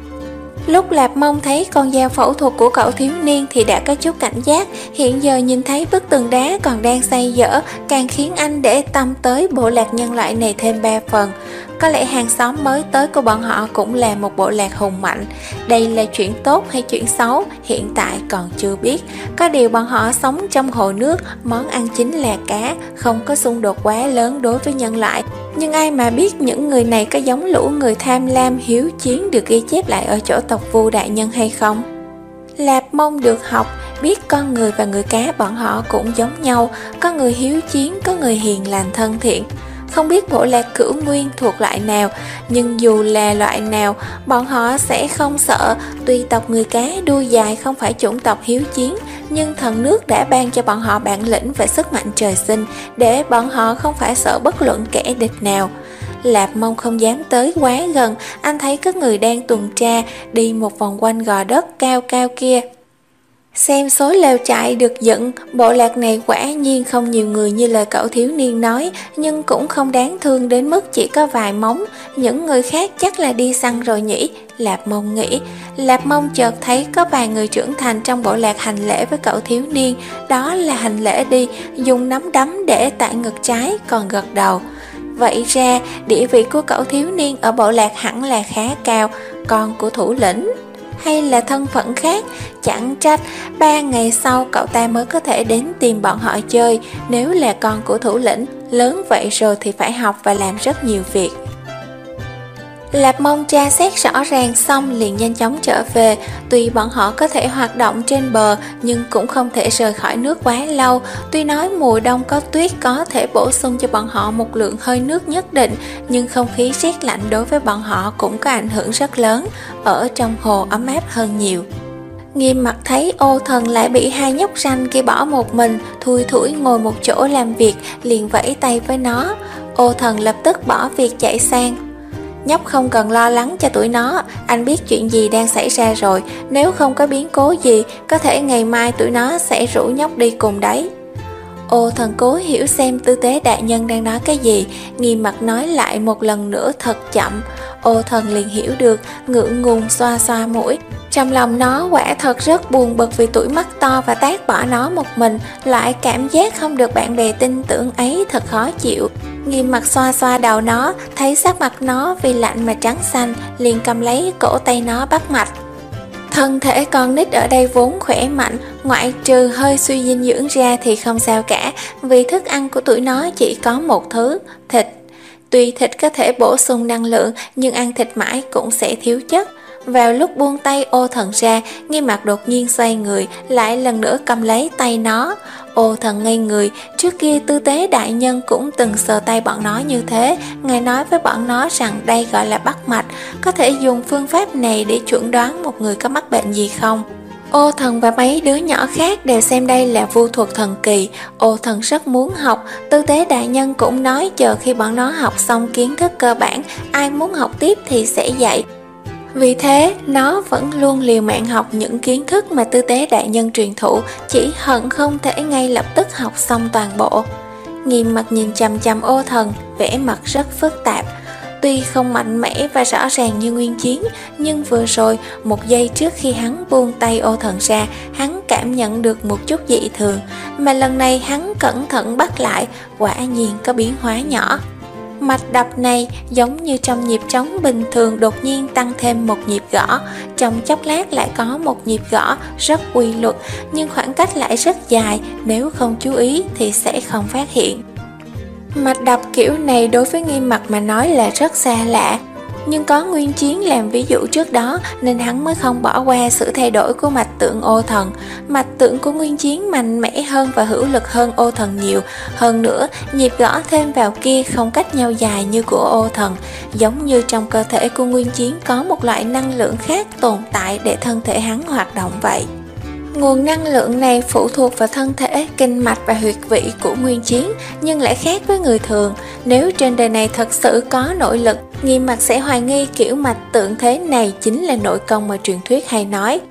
Lúc Lạp Mông thấy con dao phẫu thuật của cậu thiếu niên thì đã có chút cảnh giác, hiện giờ nhìn thấy bức tường đá còn đang xây dở, càng khiến anh để tâm tới bộ lạc nhân loại này thêm ba phần. Có lẽ hàng xóm mới tới của bọn họ cũng là một bộ lạc hùng mạnh. Đây là chuyện tốt hay chuyện xấu, hiện tại còn chưa biết. Có điều bọn họ sống trong hồ nước, món ăn chính là cá, không có xung đột quá lớn đối với nhân loại. Nhưng ai mà biết những người này có giống lũ người tham lam hiếu chiến được ghi chép lại ở chỗ tộc Vu đại nhân hay không? Lạp Mông được học, biết con người và người cá bọn họ cũng giống nhau, có người hiếu chiến, có người hiền lành thân thiện. Không biết bộ lạc Cửu Nguyên thuộc loại nào, nhưng dù là loại nào, bọn họ sẽ không sợ. Tuy tộc người cá đuôi dài không phải chủng tộc hiếu chiến, nhưng thần nước đã ban cho bọn họ bản lĩnh và sức mạnh trời sinh, để bọn họ không phải sợ bất luận kẻ địch nào. Lạp Mông không dám tới quá gần, anh thấy có người đang tuần tra, đi một vòng quanh gò đất cao cao kia. Xem số lều trại được dựng, bộ lạc này quả nhiên không nhiều người như lời cậu thiếu niên nói, nhưng cũng không đáng thương đến mức chỉ có vài móng. Những người khác chắc là đi săn rồi nhỉ, Lạp Mông nghĩ. Lạp Mông chợt thấy có vài người trưởng thành trong bộ lạc hành lễ với cậu thiếu niên, đó là hành lễ đi, dùng nắm đấm để tại ngực trái, còn gật đầu. Vậy ra, địa vị của cậu thiếu niên ở bộ lạc hẳn là khá cao, con của thủ lĩnh. Hay là thân phận khác, chẳng trách ba ngày sau cậu ta mới có thể đến tìm bọn họ chơi. Nếu là con của thủ lĩnh, lớn vậy rồi thì phải học và làm rất nhiều việc. Lạp Mông tra xét rõ ràng xong liền nhanh chóng trở về. Tuy bọn họ có thể hoạt động trên bờ, nhưng cũng không thể rời khỏi nước quá lâu. Tuy nói mùa đông có tuyết có thể bổ sung cho bọn họ một lượng hơi nước nhất định, nhưng không khí rét lạnh đối với bọn họ cũng có ảnh hưởng rất lớn. Ở trong hồ ấm áp hơn nhiều. Nghiêm Mặt thấy Ô Thần lại bị hai nhóc ranh kia bỏ một mình, thui thủi ngồi một chỗ làm việc, liền vẫy tay với nó. Ô Thần lập tức bỏ việc chạy sang. Nhóc không cần lo lắng cho tụi nó, anh biết chuyện gì đang xảy ra rồi. Nếu không có biến cố gì, có thể ngày mai tụi nó sẽ rủ nhóc đi cùng đấy. Ô Thần cố hiểu xem tư tế đại nhân đang nói cái gì. Nghiêm Mặt nói lại một lần nữa thật chậm. Ô Thần liền hiểu được, ngượng ngùng xoa xoa mũi. Trong lòng nó quả thật rất buồn bực vì tuổi mắt to và tát bỏ nó một mình. Loại cảm giác không được bạn bè tin tưởng ấy thật khó chịu. Nghiêm Mặt xoa xoa đầu nó, thấy sắc mặt nó vì lạnh mà trắng xanh, liền cầm lấy cổ tay nó bắt mạch. Thân thể con nít ở đây vốn khỏe mạnh, ngoại trừ hơi suy dinh dưỡng ra thì không sao cả, vì thức ăn của tụi nó chỉ có một thứ, thịt. Tuy thịt có thể bổ sung năng lượng, nhưng ăn thịt mãi cũng sẽ thiếu chất. Vào lúc buông tay Ô Thần ra, Nghiêm Mặt đột nhiên xoay người, lại lần nữa cầm lấy tay nó. Ô Thần ngây người, trước kia tư tế đại nhân cũng từng sờ tay bọn nó như thế. Ngài nói với bọn nó rằng đây gọi là bắt mạch, có thể dùng phương pháp này để chuẩn đoán một người có mắc bệnh gì không. Ô Thần và mấy đứa nhỏ khác đều xem đây là vu thuật thần kỳ. Ô Thần rất muốn học, tư tế đại nhân cũng nói chờ khi bọn nó học xong kiến thức cơ bản, ai muốn học tiếp thì sẽ dạy. Vì thế, nó vẫn luôn liều mạng học những kiến thức mà tư tế đại nhân truyền thụ, chỉ hận không thể ngay lập tức học xong toàn bộ. Nghiêm Mặt nhìn chằm chằm Ô Thần, vẻ mặt rất phức tạp. Tuy không mạnh mẽ và rõ ràng như Nguyên Chiến, nhưng vừa rồi, một giây trước khi hắn buông tay Ô Thần ra, hắn cảm nhận được một chút dị thường, mà lần này hắn cẩn thận bắt lại, quả nhiên có biến hóa nhỏ. Mạch đập này giống như trong nhịp trống bình thường đột nhiên tăng thêm một nhịp gõ, trong chốc lát lại có một nhịp gõ rất quy luật, nhưng khoảng cách lại rất dài, nếu không chú ý thì sẽ không phát hiện. Mạch đập kiểu này đối với Nghiêm Mặt mà nói là rất xa lạ, nhưng có Nguyên Chiến làm ví dụ trước đó nên hắn mới không bỏ qua sự thay đổi của mạch tượng Ô Thần. Mạch tượng của Nguyên Chiến mạnh mẽ hơn và hữu lực hơn Ô Thần nhiều. Hơn nữa, nhịp gõ thêm vào kia không cách nhau dài như của Ô Thần. Giống như trong cơ thể của Nguyên Chiến có một loại năng lượng khác tồn tại để thân thể hắn hoạt động vậy. Nguồn năng lượng này phụ thuộc vào thân thể, kinh mạch và huyệt vị của Nguyên Chiến, nhưng lại khác với người thường. Nếu trên đời này thật sự có nội lực, Nghiêm Mặt sẽ hoài nghi kiểu mạch tượng thế này chính là nội công mà truyền thuyết hay nói.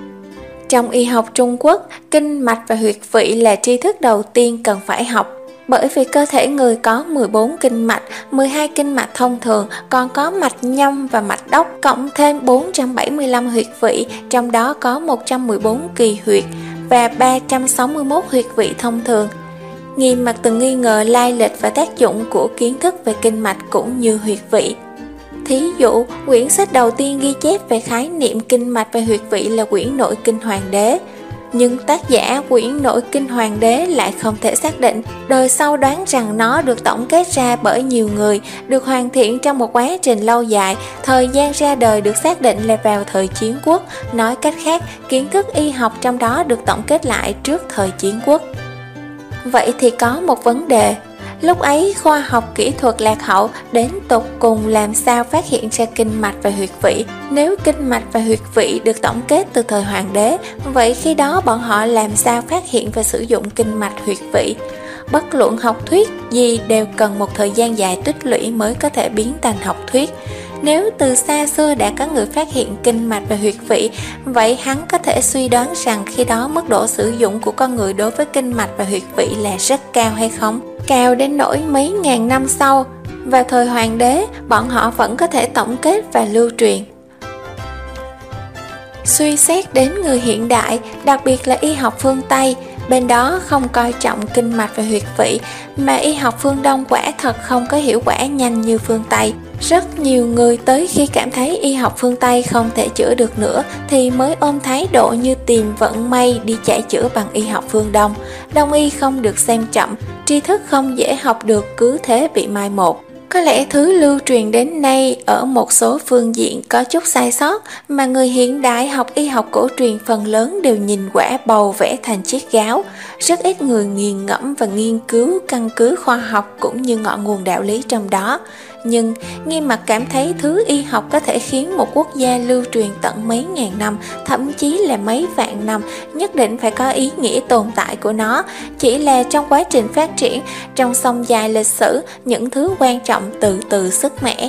Trong y học Trung Quốc, kinh mạch và huyệt vị là tri thức đầu tiên cần phải học. Bởi vì cơ thể người có mười bốn kinh mạch, mười hai kinh mạch thông thường, còn có mạch nhâm và mạch đốc, cộng thêm bốn trăm bảy mươi lăm huyệt vị, trong đó có một trăm mười bốn kỳ huyệt và ba trăm sáu mươi mốt huyệt vị thông thường. Nghiêm Mặt từng nghi ngờ lai lịch và tác dụng của kiến thức về kinh mạch cũng như huyệt vị. Thí dụ, quyển sách đầu tiên ghi chép về khái niệm kinh mạch và huyệt vị là quyển Nội Kinh Hoàng Đế. Nhưng tác giả quyển Nội Kinh Hoàng Đế lại không thể xác định, đời sau đoán rằng nó được tổng kết ra bởi nhiều người, được hoàn thiện trong một quá trình lâu dài, thời gian ra đời được xác định là vào thời Chiến Quốc, nói cách khác, kiến thức y học trong đó được tổng kết lại trước thời Chiến Quốc. Vậy thì có một vấn đề, Lúc ấy khoa học kỹ thuật lạc hậu đến tột cùng làm sao phát hiện ra kinh mạch và huyệt vị. Nếu kinh mạch và huyệt vị được tổng kết từ thời hoàng đế, vậy khi đó bọn họ làm sao phát hiện và sử dụng kinh mạch huyệt vị? Bất luận học thuyết gì đều cần một thời gian dài tích lũy mới có thể biến thành học thuyết. Nếu từ xa xưa đã có người phát hiện kinh mạch và huyệt vị, vậy hắn có thể suy đoán rằng khi đó mức độ sử dụng của con người đối với kinh mạch và huyệt vị là rất cao hay không? Cao đến nỗi mấy ngàn năm sau, vào thời hoàng đế, bọn họ vẫn có thể tổng kết và lưu truyền. Suy xét đến người hiện đại, đặc biệt là y học phương Tây, bên đó không coi trọng kinh mạch và huyệt vị, mà y học phương Đông quả thật không có hiệu quả nhanh như phương Tây. Rất nhiều người tới khi cảm thấy y học phương Tây không thể chữa được nữa thì mới ôm thái độ như tìm vận may đi chạy chữa bằng y học phương Đông. Đông y không được xem trọng, tri thức không dễ học được, cứ thế bị mai một. Có lẽ thứ lưu truyền đến nay ở một số phương diện có chút sai sót, mà người hiện đại học y học cổ truyền phần lớn đều nhìn quả bầu vẽ thành chiếc gáo. Rất ít người nghiền ngẫm và nghiên cứu căn cứ khoa học cũng như ngọn nguồn đạo lý trong đó. Nhưng Nghiêm Mặc cảm thấy thứ y học có thể khiến một quốc gia lưu truyền tận mấy ngàn năm, thậm chí là mấy vạn năm, nhất định phải có ý nghĩa tồn tại của nó. Chỉ là trong quá trình phát triển, trong sông dài lịch sử, những thứ quan trọng từ từ sức mẻ.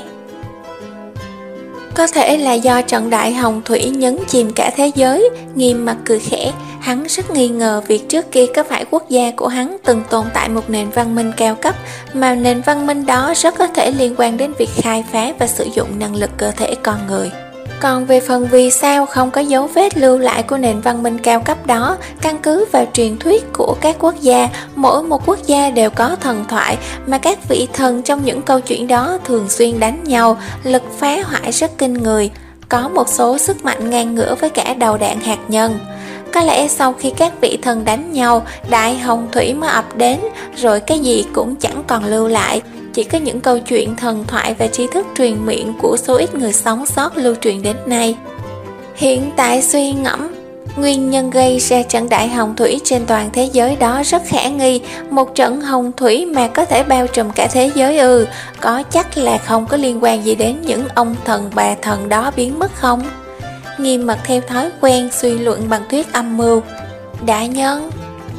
Có thể là do trận đại hồng thủy nhấn chìm cả thế giới. Nghiêm Mặc cười khẽ. Hắn rất nghi ngờ việc trước kia có phải quốc gia của hắn từng tồn tại một nền văn minh cao cấp, mà nền văn minh đó rất có thể liên quan đến việc khai phá và sử dụng năng lực cơ thể con người. Còn về phần vì sao không có dấu vết lưu lại của nền văn minh cao cấp đó, căn cứ vào truyền thuyết của các quốc gia, mỗi một quốc gia đều có thần thoại, mà các vị thần trong những câu chuyện đó thường xuyên đánh nhau, lực phá hoại rất kinh người, có một số sức mạnh ngang ngửa với cả đầu đạn hạt nhân. Có lẽ sau khi các vị thần đánh nhau, đại hồng thủy mới ập đến, rồi cái gì cũng chẳng còn lưu lại. Chỉ có những câu chuyện thần thoại và tri thức truyền miệng của số ít người sống sót lưu truyền đến nay. Hiện tại suy ngẫm, nguyên nhân gây ra trận đại hồng thủy trên toàn thế giới đó rất khả nghi. Một trận hồng thủy mà có thể bao trùm cả thế giới ư? Có chắc là không có liên quan gì đến những ông thần bà thần đó biến mất không? Nghiêm Mặc theo thói quen suy luận bằng thuyết âm mưu. Đại nhân.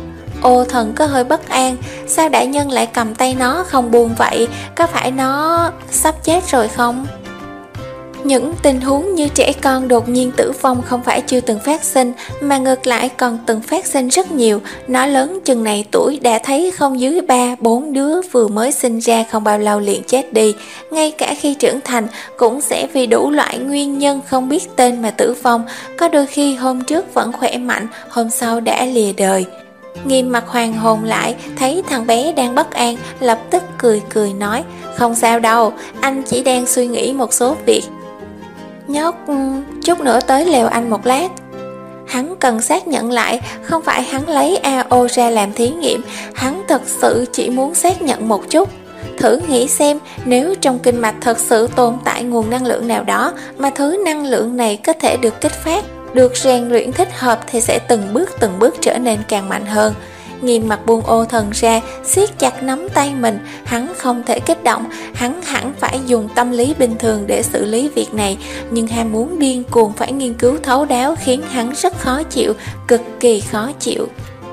Ô Thần có hơi bất an. Sao đại nhân lại cầm tay nó không buông vậy? Có phải nó sắp chết rồi không? Những tình huống như trẻ con đột nhiên tử vong không phải chưa từng phát sinh, mà ngược lại còn từng phát sinh rất nhiều. Nó lớn chừng này tuổi đã thấy không dưới ba bốn đứa vừa mới sinh ra không bao lâu liền chết đi. Ngay cả khi trưởng thành cũng sẽ vì đủ loại nguyên nhân không biết tên mà tử vong. Có đôi khi hôm trước vẫn khỏe mạnh, hôm sau đã lìa đời. Nghiêm Mặc hoàn hồn lại, thấy thằng bé đang bất an, lập tức cười cười nói: Không sao đâu, anh chỉ đang suy nghĩ một số việc. Nhóc, chút nữa tới lều anh một lát. Hắn cần xác nhận lại, không phải hắn lấy a o ra làm thí nghiệm, hắn thật sự chỉ muốn xác nhận một chút. Thử nghĩ xem, nếu trong kinh mạch thật sự tồn tại nguồn năng lượng nào đó, mà thứ năng lượng này có thể được kích phát, được rèn luyện thích hợp thì sẽ từng bước từng bước trở nên càng mạnh hơn. Nghiêm Mặc buông Ô Thần ra, siết chặt nắm tay mình. Hắn không thể kích động, hắn hẳn phải dùng tâm lý bình thường để xử lý việc này, nhưng ham muốn điên cuồng phải nghiên cứu thấu đáo khiến hắn rất khó chịu, cực kỳ khó chịu.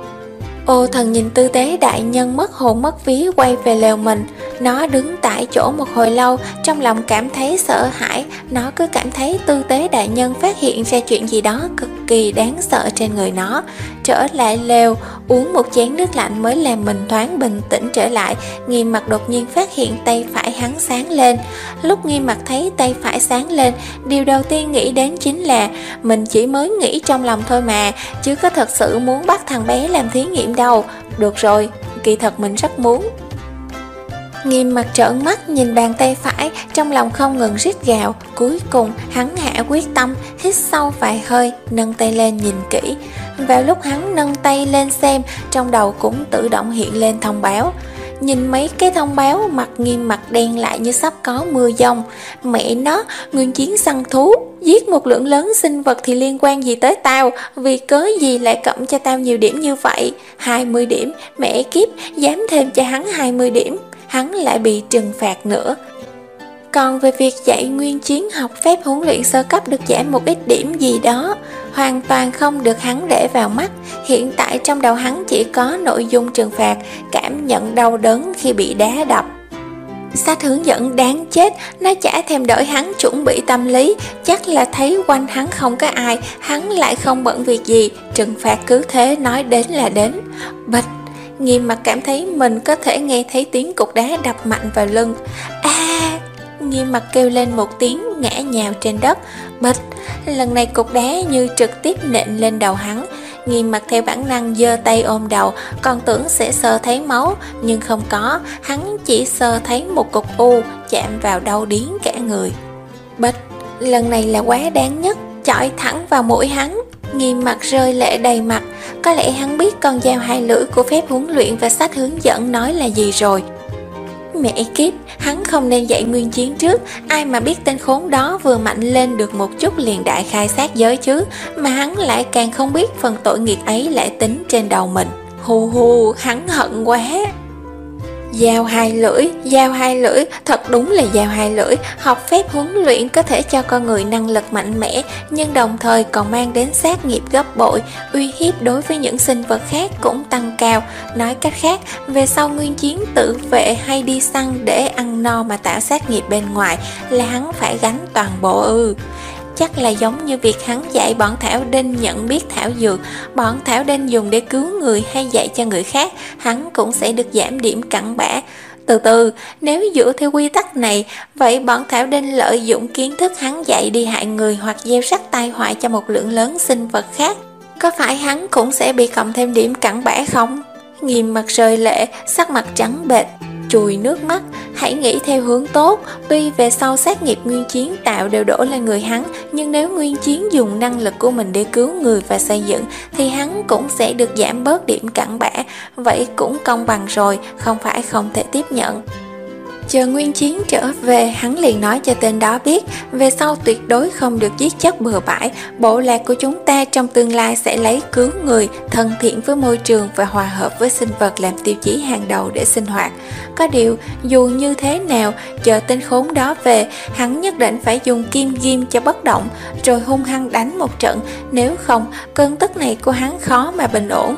Ô Thần nhìn tư thế đại nhân mất hồn mất vía quay về lều mình. Nó đứng tại chỗ một hồi lâu, trong lòng cảm thấy sợ hãi. Nó cứ cảm thấy tư tế đại nhân phát hiện ra chuyện gì đó cực kỳ đáng sợ trên người nó. Trở lại lều, uống một chén nước lạnh mới làm mình thoáng bình tĩnh trở lại. Nghiêm Mặc đột nhiên phát hiện tay phải hắn sáng lên. Lúc Nghiêm Mặc thấy tay phải sáng lên, điều đầu tiên nghĩ đến chính là mình chỉ mới nghĩ trong lòng thôi mà, chứ có thật sự muốn bắt thằng bé làm thí nghiệm đâu. Được rồi, kỳ thật mình rất muốn. Nghiêm Mặc trợn mắt nhìn bàn tay phải, trong lòng không ngừng rít gào. Cuối cùng hắn hạ quyết tâm, hít sâu vài hơi, nâng tay lên nhìn kỹ. Vào lúc hắn nâng tay lên xem, trong đầu cũng tự động hiện lên thông báo. Nhìn mấy cái thông báo, mặt Nghiêm Mặc đen lại như sắp có mưa giông. Mẹ nó, nguyên chiến săn thú, giết một lượng lớn sinh vật thì liên quan gì tới tao? Vì cớ gì lại cộng cho tao nhiều điểm như vậy? Hai mươi điểm, mẹ kiếp, dám thêm cho hắn hai mươi điểm. hắn lại bị trừng phạt nữa. Còn về việc dạy Nguyên Chiến học phép huấn luyện sơ cấp được giảm một ít điểm gì đó, hoàn toàn không được hắn để vào mắt. Hiện tại trong đầu hắn chỉ có nội dung trừng phạt, cảm nhận đau đớn khi bị đá đập. Sách hướng dẫn đáng chết, nó chả thèm đợi hắn chuẩn bị tâm lý, chắc là thấy quanh hắn không có ai, hắn lại không bận việc gì, trừng phạt cứ thế nói đến là đến. Bịch, Nghiêm Mặt cảm thấy mình có thể nghe thấy tiếng cục đá đập mạnh vào lưng. A, à, Nghiêm Mặt kêu lên một tiếng, ngã nhào trên đất. Bịch, lần này cục đá như trực tiếp nện lên đầu hắn. Nghiêm Mặt theo bản năng giơ tay ôm đầu, còn tưởng sẽ sờ thấy máu, nhưng không có, hắn chỉ sờ thấy một cục u chạm vào đau điếng cả người. Bịch, lần này là quá đáng nhất, chọi thẳng vào mũi hắn. Nghiêm Mặt rơi lệ đầy mặt, có lẽ hắn biết con dao hai lưỡi của phép huấn luyện và sách hướng dẫn nói là gì rồi. Mẹ kiếp, hắn không nên dạy Nguyên Chiến trước, ai mà biết tên khốn đó vừa mạnh lên được một chút liền đại khai sát giới chứ, mà hắn lại càng không biết phần tội nghiệp ấy lại tính trên đầu mình. Hù hù, hắn hận quá. Dao hai lưỡi, dao hai lưỡi, thật đúng là dao hai lưỡi. Học phép huấn luyện có thể cho con người năng lực mạnh mẽ, nhưng đồng thời còn mang đến sát nghiệp gấp bội, uy hiếp đối với những sinh vật khác cũng tăng cao. Nói cách khác, về sau Nguyên Chiến tự vệ hay đi săn để ăn no mà tạo sát nghiệp bên ngoài là hắn phải gánh toàn bộ ư. Chắc là giống như việc hắn dạy bọn Thảo Đinh nhận biết thảo dược, bọn Thảo Đinh dùng để cứu người hay dạy cho người khác, hắn cũng sẽ được giảm điểm cặn bã. Từ từ, nếu dựa theo quy tắc này, vậy bọn Thảo Đinh lợi dụng kiến thức hắn dạy đi hại người hoặc gieo rắc tai họa cho một lượng lớn sinh vật khác, có phải hắn cũng sẽ bị cộng thêm điểm cặn bã không? Nghiêm Mặt rơi lệ, sắc mặt trắng bệch, chùi nước mắt. Hãy nghĩ theo hướng tốt, tuy về sau sát nghiệp Nguyên Chiến tạo đều đổ lên người hắn, nhưng nếu Nguyên Chiến dùng năng lực của mình để cứu người và xây dựng thì hắn cũng sẽ được giảm bớt điểm cặn bã, vậy cũng công bằng rồi, không phải không thể tiếp nhận. Chờ Nguyên Chiến trở về, hắn liền nói cho tên đó biết, về sau tuyệt đối không được giết chóc bừa bãi, bộ lạc của chúng ta trong tương lai sẽ lấy cứu người, thân thiện với môi trường và hòa hợp với sinh vật làm tiêu chí hàng đầu để sinh hoạt. Có điều, dù như thế nào, chờ tên khốn đó về, hắn nhất định phải dùng kim ghim cho bất động, rồi hung hăng đánh một trận, nếu không, cơn tức này của hắn khó mà bình ổn.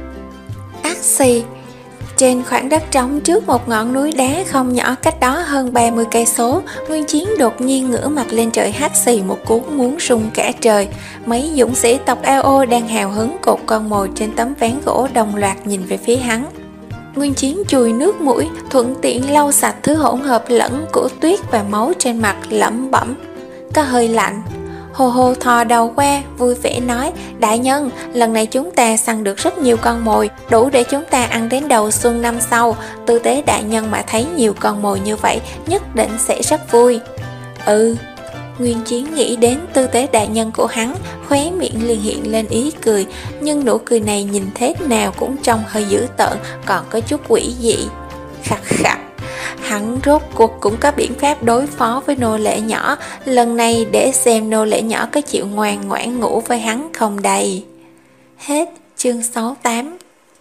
Ác xì. Trên khoảng đất trống trước một ngọn núi đá không nhỏ cách đó hơn ba mươi cây số, Nguyên Chiến đột nhiên ngửa mặt lên trời hắt xì một cú muốn rung cả trời. Mấy dũng sĩ tộc A O đang hào hứng cột con mồi trên tấm ván gỗ đồng loạt nhìn về phía hắn. Nguyên Chiến chùi nước mũi, thuận tiện lau sạch thứ hỗn hợp lẫn của tuyết và máu trên mặt, lẩm bẩm: có hơi lạnh. Hồ Hồ thò đầu qua, vui vẻ nói: đại nhân, lần này chúng ta săn được rất nhiều con mồi, đủ để chúng ta ăn đến đầu xuân năm sau. Tư tế đại nhân mà thấy nhiều con mồi như vậy, nhất định sẽ rất vui. Ừ, Nguyên Chiến nghĩ đến tư tế đại nhân của hắn, khóe miệng liền hiện lên ý cười, nhưng nụ cười này nhìn thế nào cũng trông hơi dữ tợn, còn có chút quỷ dị. Khặt khặt. Hắn rốt cuộc cũng có biện pháp đối phó với nô lệ nhỏ, lần này để xem nô lệ nhỏ có chịu ngoan ngoãn ngủ với hắn không đây. Hết chương sáu mươi tám.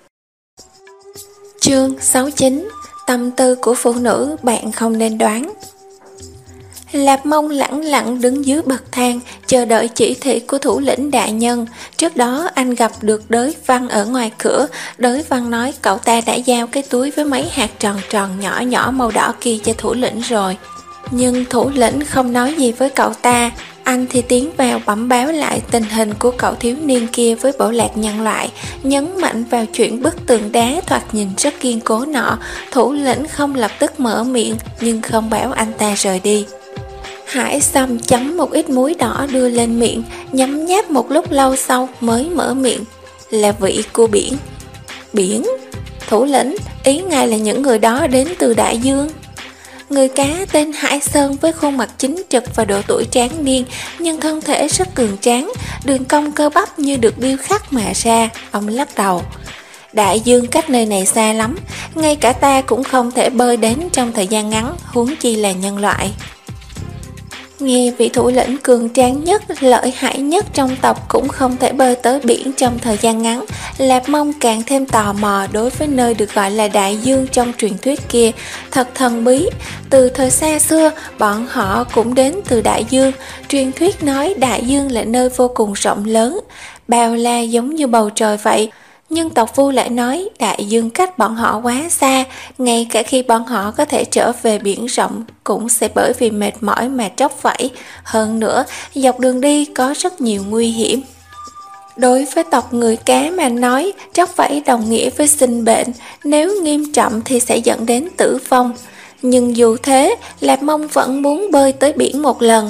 Chương sáu mươi chín. Tâm tư của phụ nữ bạn không nên đoán. Lạp Mông lẳng lặng đứng dưới bậc thang, chờ đợi chỉ thị của thủ lĩnh đại nhân. Trước đó anh gặp được Đới Văn ở ngoài cửa. Đới Văn nói cậu ta đã giao cái túi với mấy hạt tròn tròn nhỏ nhỏ màu đỏ kia cho thủ lĩnh rồi. Nhưng thủ lĩnh không nói gì với cậu ta. Anh thì tiến vào bẩm báo lại tình hình của cậu thiếu niên kia với bộ lạc nhân loại, nhấn mạnh vào chuyện bức tường đá thoạt nhìn rất kiên cố nọ. Thủ lĩnh không lập tức mở miệng, nhưng không bảo anh ta rời đi. Hải Sâm chấm một ít muối đỏ đưa lên miệng, nhấm nháp một lúc lâu sau mới mở miệng: là vị của biển. Biển? Thủ lĩnh, ý ngài là những người đó đến từ đại dương? Người cá tên Hải Sơn với khuôn mặt chính trực và độ tuổi tráng niên, nhưng thân thể rất cường tráng, đường cong cơ bắp như được điêu khắc mà ra. Ông lắc đầu: đại dương cách nơi này xa lắm, ngay cả ta cũng không thể bơi đến trong thời gian ngắn, huống chi là nhân loại. Nghe vị thủ lĩnh cường tráng nhất, lợi hại nhất trong tộc cũng không thể bơi tới biển trong thời gian ngắn, Lạp Mông càng thêm tò mò đối với nơi được gọi là Đại Dương trong truyền thuyết kia, thật thần bí. Từ thời xa xưa, bọn họ cũng đến từ Đại Dương. Truyền thuyết nói Đại Dương là nơi vô cùng rộng lớn, bao la giống như bầu trời vậy. Nhưng tộc Vu lại nói Đại Dương cách bọn họ quá xa, ngay cả khi bọn họ có thể trở về biển rộng cũng sẽ bởi vì mệt mỏi mà tróc vẫy. Hơn nữa, dọc đường đi có rất nhiều nguy hiểm. Đối với tộc người cá mà nói, tróc vẫy đồng nghĩa với sinh bệnh, nếu nghiêm trọng thì sẽ dẫn đến tử vong. Nhưng dù thế, Lạp Mông vẫn muốn bơi tới biển một lần.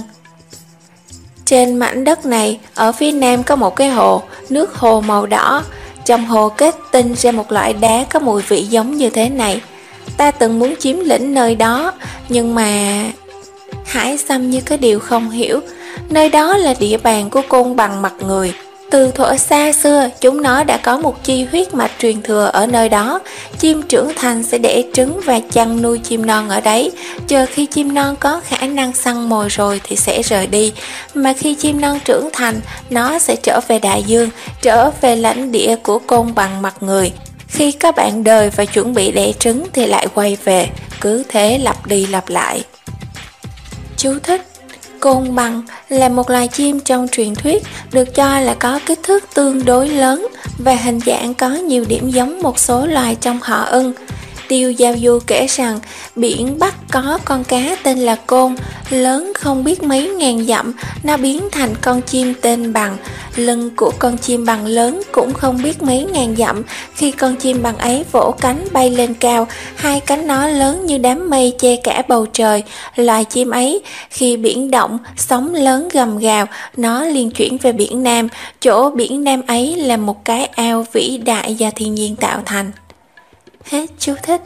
Trên mảnh đất này, ở phía nam có một cái hồ, nước hồ màu đỏ. Trong hồ kết tinh ra một loại đá có mùi vị giống như thế này. Ta từng muốn chiếm lĩnh nơi đó, nhưng mà... Hải Sâm như có điều không hiểu. Nơi đó là địa bàn của côn bằng mặt người. Từ thuở xa xưa, chúng nó đã có một chi huyết mạch truyền thừa ở nơi đó. Chim trưởng thành sẽ đẻ trứng và chăn nuôi chim non ở đấy. Chờ khi chim non có khả năng săn mồi rồi thì sẽ rời đi. Mà khi chim non trưởng thành, nó sẽ trở về đại dương, trở về lãnh địa của côn bằng mặt người. Khi có bạn đời và chuẩn bị đẻ trứng thì lại quay về, cứ thế lặp đi lặp lại. Chú thích: côn bằng là một loài chim trong truyền thuyết, được cho là có kích thước tương đối lớn và hình dạng có nhiều điểm giống một số loài trong họ ưng. Tiêu Giao Du kể rằng biển Bắc có con cá tên là côn, lớn không biết mấy ngàn dặm, nó biến thành con chim tên bằng. Lưng của con chim bằng lớn cũng không biết mấy ngàn dặm. Khi con chim bằng ấy vỗ cánh bay lên cao, hai cánh nó lớn như đám mây che cả bầu trời. Loài chim ấy khi biển động, sóng lớn gầm gào, nó liền chuyển về biển Nam. Chỗ biển Nam ấy là một cái ao vĩ đại do thiên nhiên tạo thành. Hết chú thích.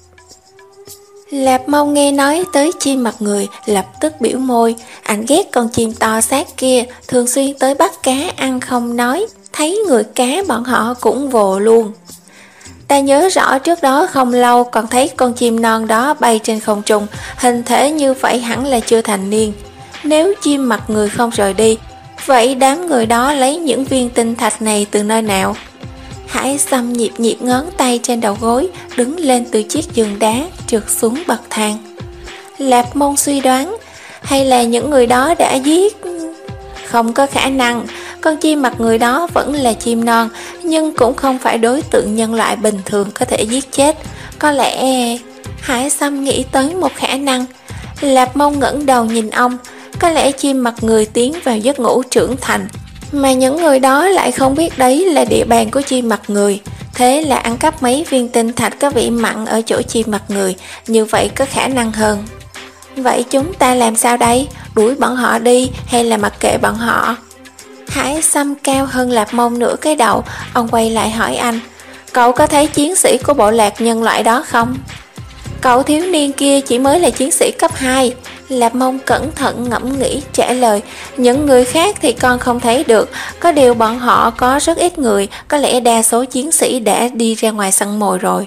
Lạp Mông nghe nói tới chim mặt người, lập tức biểu môi. Anh ghét con chim to xác kia, thường xuyên tới bắt cá ăn không nói, thấy người cá bọn họ cũng vồ luôn. Ta nhớ rõ trước đó không lâu còn thấy con chim non đó bay trên không trung, hình thể như vậy hẳn là chưa thành niên. Nếu chim mặt người không rời đi, vậy đám người đó lấy những viên tinh thạch này từ nơi nào? Hải Sâm nhịp nhịp ngón tay trên đầu gối, đứng lên từ chiếc giường đá, trượt xuống bậc thang. Lạp Mông suy đoán, hay là những người đó đã giết? Không có khả năng, con chim mặt người đó vẫn là chim non, nhưng cũng không phải đối tượng nhân loại bình thường có thể giết chết. Có lẽ... Hải Sâm nghĩ tới một khả năng. Lạp Mông ngẩng đầu nhìn ông, có lẽ chim mặt người tiến vào giấc ngủ trưởng thành, mà những người đó lại không biết đấy là địa bàn của chim mặt người. Thế là ăn cắp mấy viên tinh thạch có vị mặn ở chỗ chim mặt người, như vậy có khả năng hơn. Vậy chúng ta làm sao đây? Đuổi bọn họ đi hay là mặc kệ bọn họ? Hải Sâm cao hơn Lạp Mông nửa cái đầu, ông quay lại hỏi anh, cậu có thấy chiến sĩ của bộ lạc nhân loại đó không? Cậu thiếu niên kia chỉ mới là chiến sĩ cấp hai. Lạp Mông cẩn thận ngẫm nghĩ trả lời, những người khác thì con không thấy được, có điều bọn họ có rất ít người, có lẽ đa số chiến sĩ đã đi ra ngoài săn mồi rồi.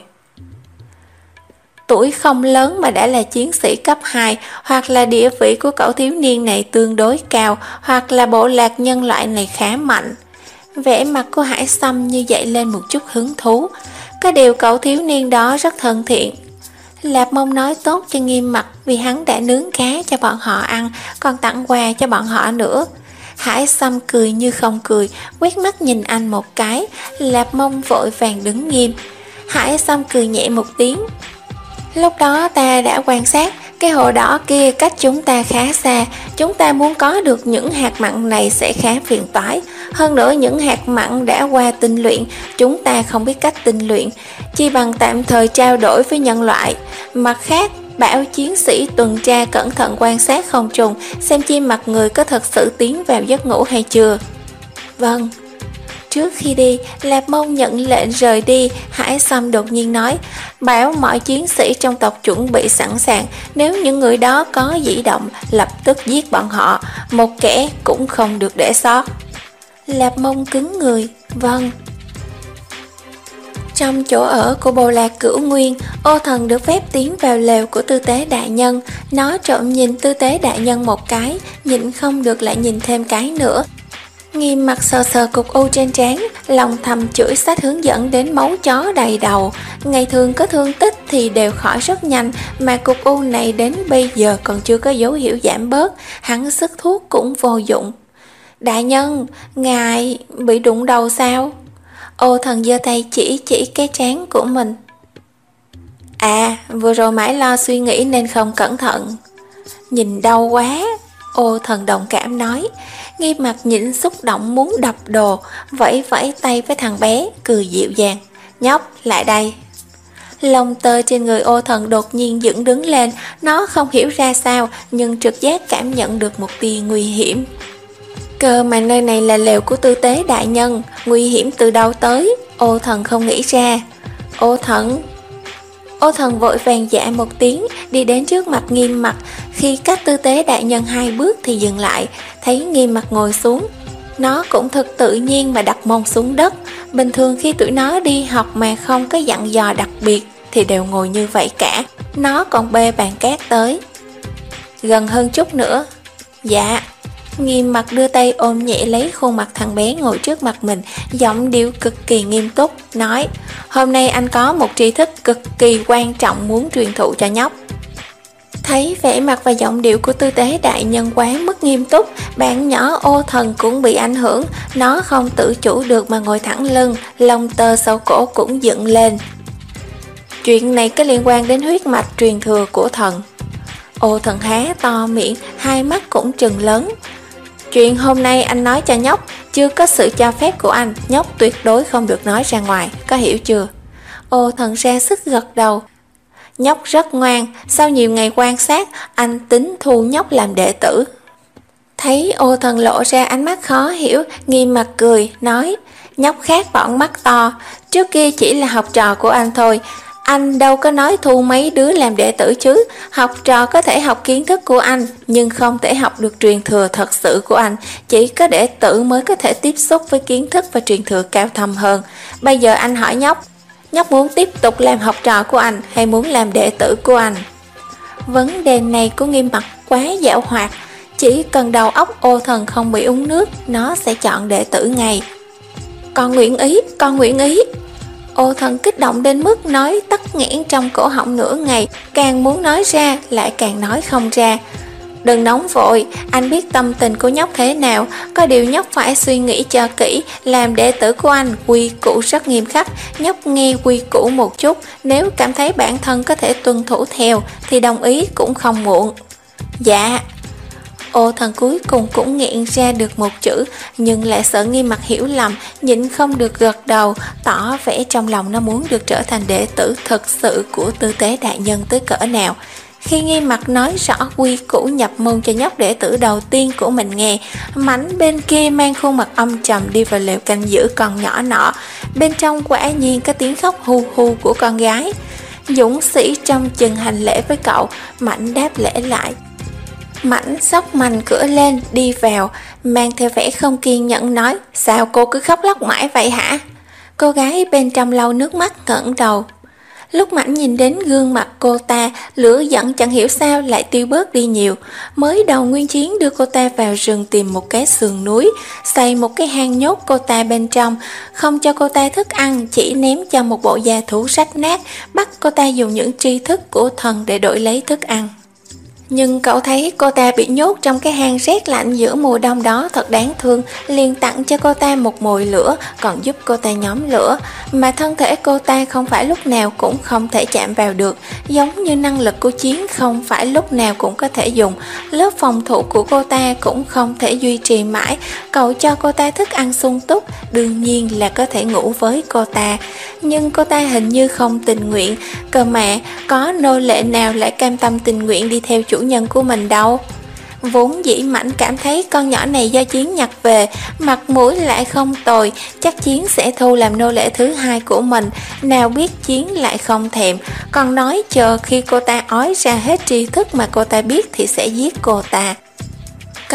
Tuổi không lớn mà đã là chiến sĩ cấp hai, hoặc là địa vị của cậu thiếu niên này tương đối cao, hoặc là bộ lạc nhân loại này khá mạnh. Vẻ mặt của Hải Sâm như dậy lên một chút hứng thú, có điều cậu thiếu niên đó rất thân thiện. Lạp Mông nói tốt cho nghiêm mặt vì hắn đã nướng cá cho bọn họ ăn, còn tặng quà cho bọn họ nữa. Hải Sâm cười như không cười, quét mắt nhìn anh một cái. Lạp Mông vội vàng đứng nghiêm. Hải Sâm cười nhẹ một tiếng. Lúc đó ta đã quan sát, cái hồ đỏ kia cách chúng ta khá xa, chúng ta muốn có được những hạt mặn này sẽ khá phiền toái. Hơn nữa những hạt mặn đã qua tinh luyện, chúng ta không biết cách tinh luyện, chỉ bằng tạm thời trao đổi với nhân loại. Mặt khác, bảo chiến sĩ tuần tra cẩn thận quan sát không trùng, xem chim mặt người có thật sự tiến vào giấc ngủ hay chưa. Vâng. Trước khi đi, Lạp Mông nhận lệnh rời đi. Hải Sâm đột nhiên nói, bảo mọi chiến sĩ trong tộc chuẩn bị sẵn sàng, nếu những người đó có dĩ động, lập tức giết bọn họ, một kẻ cũng không được để sót. Lạp Mông cứng người, vâng. Trong chỗ ở của Bồ Lạc Cửu Nguyên, Ô Thần được phép tiến vào lều của Tư Tế đại nhân. Nó trộm nhìn Tư Tế đại nhân một cái, nhịn không được lại nhìn thêm cái nữa. Nghiêm Mặt sờ sờ cục u trên trán, lòng thầm chửi sách hướng dẫn đến máu chó đầy đầu. Ngày thường có thương tích thì đều khỏi rất nhanh, mà cục u này đến bây giờ còn chưa có dấu hiệu giảm bớt, hắn sức thuốc cũng vô dụng. Đại nhân, ngài bị đụng đầu sao? Ô Thần giơ tay chỉ chỉ cái trán của mình. À, vừa rồi mãi lo suy nghĩ nên không cẩn thận. Nhìn đau quá, Ô Thần đồng cảm nói. Nghiêm Mặt nhịn xúc động muốn đập đồ, vẫy vẫy tay với thằng bé, cười dịu dàng. Nhóc, lại đây. Lông tơ trên người Ô Thần đột nhiên dựng đứng lên, nó không hiểu ra sao nhưng trực giác cảm nhận được một tia nguy hiểm. Cơ mà nơi này là lều của Tư Tế đại nhân, nguy hiểm từ đâu tới? Ô Thần không nghĩ ra. Ô Thần... Ô Thần vội vàng dạ một tiếng, đi đến trước mặt Nghiêm Mặt. Khi cách Tư Tế đại nhân hai bước thì dừng lại, thấy Nghiêm Mặt ngồi xuống. Nó cũng thật tự nhiên mà đặt mông xuống đất. Bình thường khi tụi nó đi học mà không có dặn dò đặc biệt thì đều ngồi như vậy cả. Nó còn bê bàn cát tới. Gần hơn chút nữa. Dạ. Nghiêm Mặt đưa tay ôm nhẹ lấy khuôn mặt thằng bé ngồi trước mặt mình, giọng điệu cực kỳ nghiêm túc, nói: Hôm nay anh có một tri thức cực kỳ quan trọng muốn truyền thụ cho nhóc. Thấy vẻ mặt và giọng điệu của Tư Tế đại nhân quá mức nghiêm túc, bạn nhỏ Ô Thần cũng bị ảnh hưởng. Nó không tự chủ được mà ngồi thẳng lưng, lông tơ sau cổ cũng dựng lên. Chuyện này có liên quan đến huyết mạch truyền thừa của thần. Ô Thần há to miệng, hai mắt cũng trừng lớn. Chuyện hôm nay anh nói cho nhóc, chưa có sự cho phép của anh, nhóc tuyệt đối không được nói ra ngoài, có hiểu chưa? Ô Thần ra sức gật đầu. Nhóc rất ngoan, sau nhiều ngày quan sát, anh tính thu nhóc làm đệ tử. Thấy Ô Thần lộ ra ánh mắt khó hiểu, Nghiêm Mặt cười, nói: Nhóc khác bọn mắt to, trước kia chỉ là học trò của anh thôi. Anh đâu có nói thu mấy đứa làm đệ tử chứ. Học trò có thể học kiến thức của anh, nhưng không thể học được truyền thừa thật sự của anh. Chỉ có đệ tử mới có thể tiếp xúc với kiến thức và truyền thừa cao thâm hơn. Bây giờ anh hỏi nhóc, nhóc muốn tiếp tục làm học trò của anh hay muốn làm đệ tử của anh? Vấn đề này của Nghiêm Mặt quá giảo hoạt. Chỉ cần đầu óc Ô Thần không bị uống nước, nó sẽ chọn đệ tử ngay. Con nguyện ý, con nguyện ý. Ô Thần kích động đến mức nói tắc nghẽn trong cổ họng nửa ngày, càng muốn nói ra lại càng nói không ra. Đừng nóng vội, anh biết tâm tình của nhóc thế nào, có điều nhóc phải suy nghĩ cho kỹ. Làm đệ tử của anh, quy củ rất nghiêm khắc, nhóc nghe quy củ một chút, nếu cảm thấy bản thân có thể tuân thủ theo thì đồng ý cũng không muộn. Dạ. Ô Thần cuối cùng cũng nghẹn ra được một chữ, nhưng lại sợ Nghiêm Mặt hiểu lầm, nhịn không được gật đầu, tỏ vẻ trong lòng nó muốn được trở thành đệ tử thật sự của Tư Tế đại nhân tới cỡ nào. Khi Nghiêm Mặt nói rõ quy củ nhập môn cho nhóc đệ tử đầu tiên của mình nghe, Mảnh bên kia mang khuôn mặt âm trầm đi vào lều canh giữ con nhỏ nọ. Bên trong quả nhiên có tiếng khóc hu hu của con gái. Dũng sĩ trong chừng hành lễ với cậu, Mảnh đáp lễ lại. Mảnh xốc mành cửa lên, đi vào, mang theo vẻ không kiên nhẫn nói: Sao cô cứ khóc lóc mãi vậy hả? Cô gái bên trong lau nước mắt ngẩng đầu. Lúc Mảnh nhìn đến gương mặt cô ta, lửa giận chẳng hiểu sao lại tiêu bớt đi nhiều. Mới đầu Nguyên Chiến đưa cô ta vào rừng tìm một cái sườn núi, xây một cái hang nhốt cô ta bên trong, không cho cô ta thức ăn, chỉ ném cho một bộ da thú rách nát, bắt cô ta dùng những tri thức của thần để đổi lấy thức ăn. Nhưng cậu thấy cô ta bị nhốt trong cái hang rét lạnh giữa mùa đông đó thật đáng thương, liền tặng cho cô ta một mồi lửa, còn giúp cô ta nhóm lửa. Mà thân thể cô ta không phải lúc nào cũng không thể chạm vào được, giống như năng lực của Chiến không phải lúc nào cũng có thể dùng. Lớp phòng thủ của cô ta cũng không thể duy trì mãi. Cậu cho cô ta thức ăn sung túc, đương nhiên là có thể ngủ với cô ta. Nhưng cô ta hình như không tình nguyện. Cơ mà có nô lệ nào lại cam tâm tình nguyện đi theo chủ nhân của mình đâu. Vốn dĩ Mảnh cảm thấy con nhỏ này do Chiến nhặt về, mặt mũi lại không tồi, chắc Chiến sẽ thu làm nô lệ thứ hai của mình. Nào biết Chiến lại không thèm, còn nói chờ khi cô ta ói ra hết tri thức mà cô ta biết thì sẽ giết cô ta.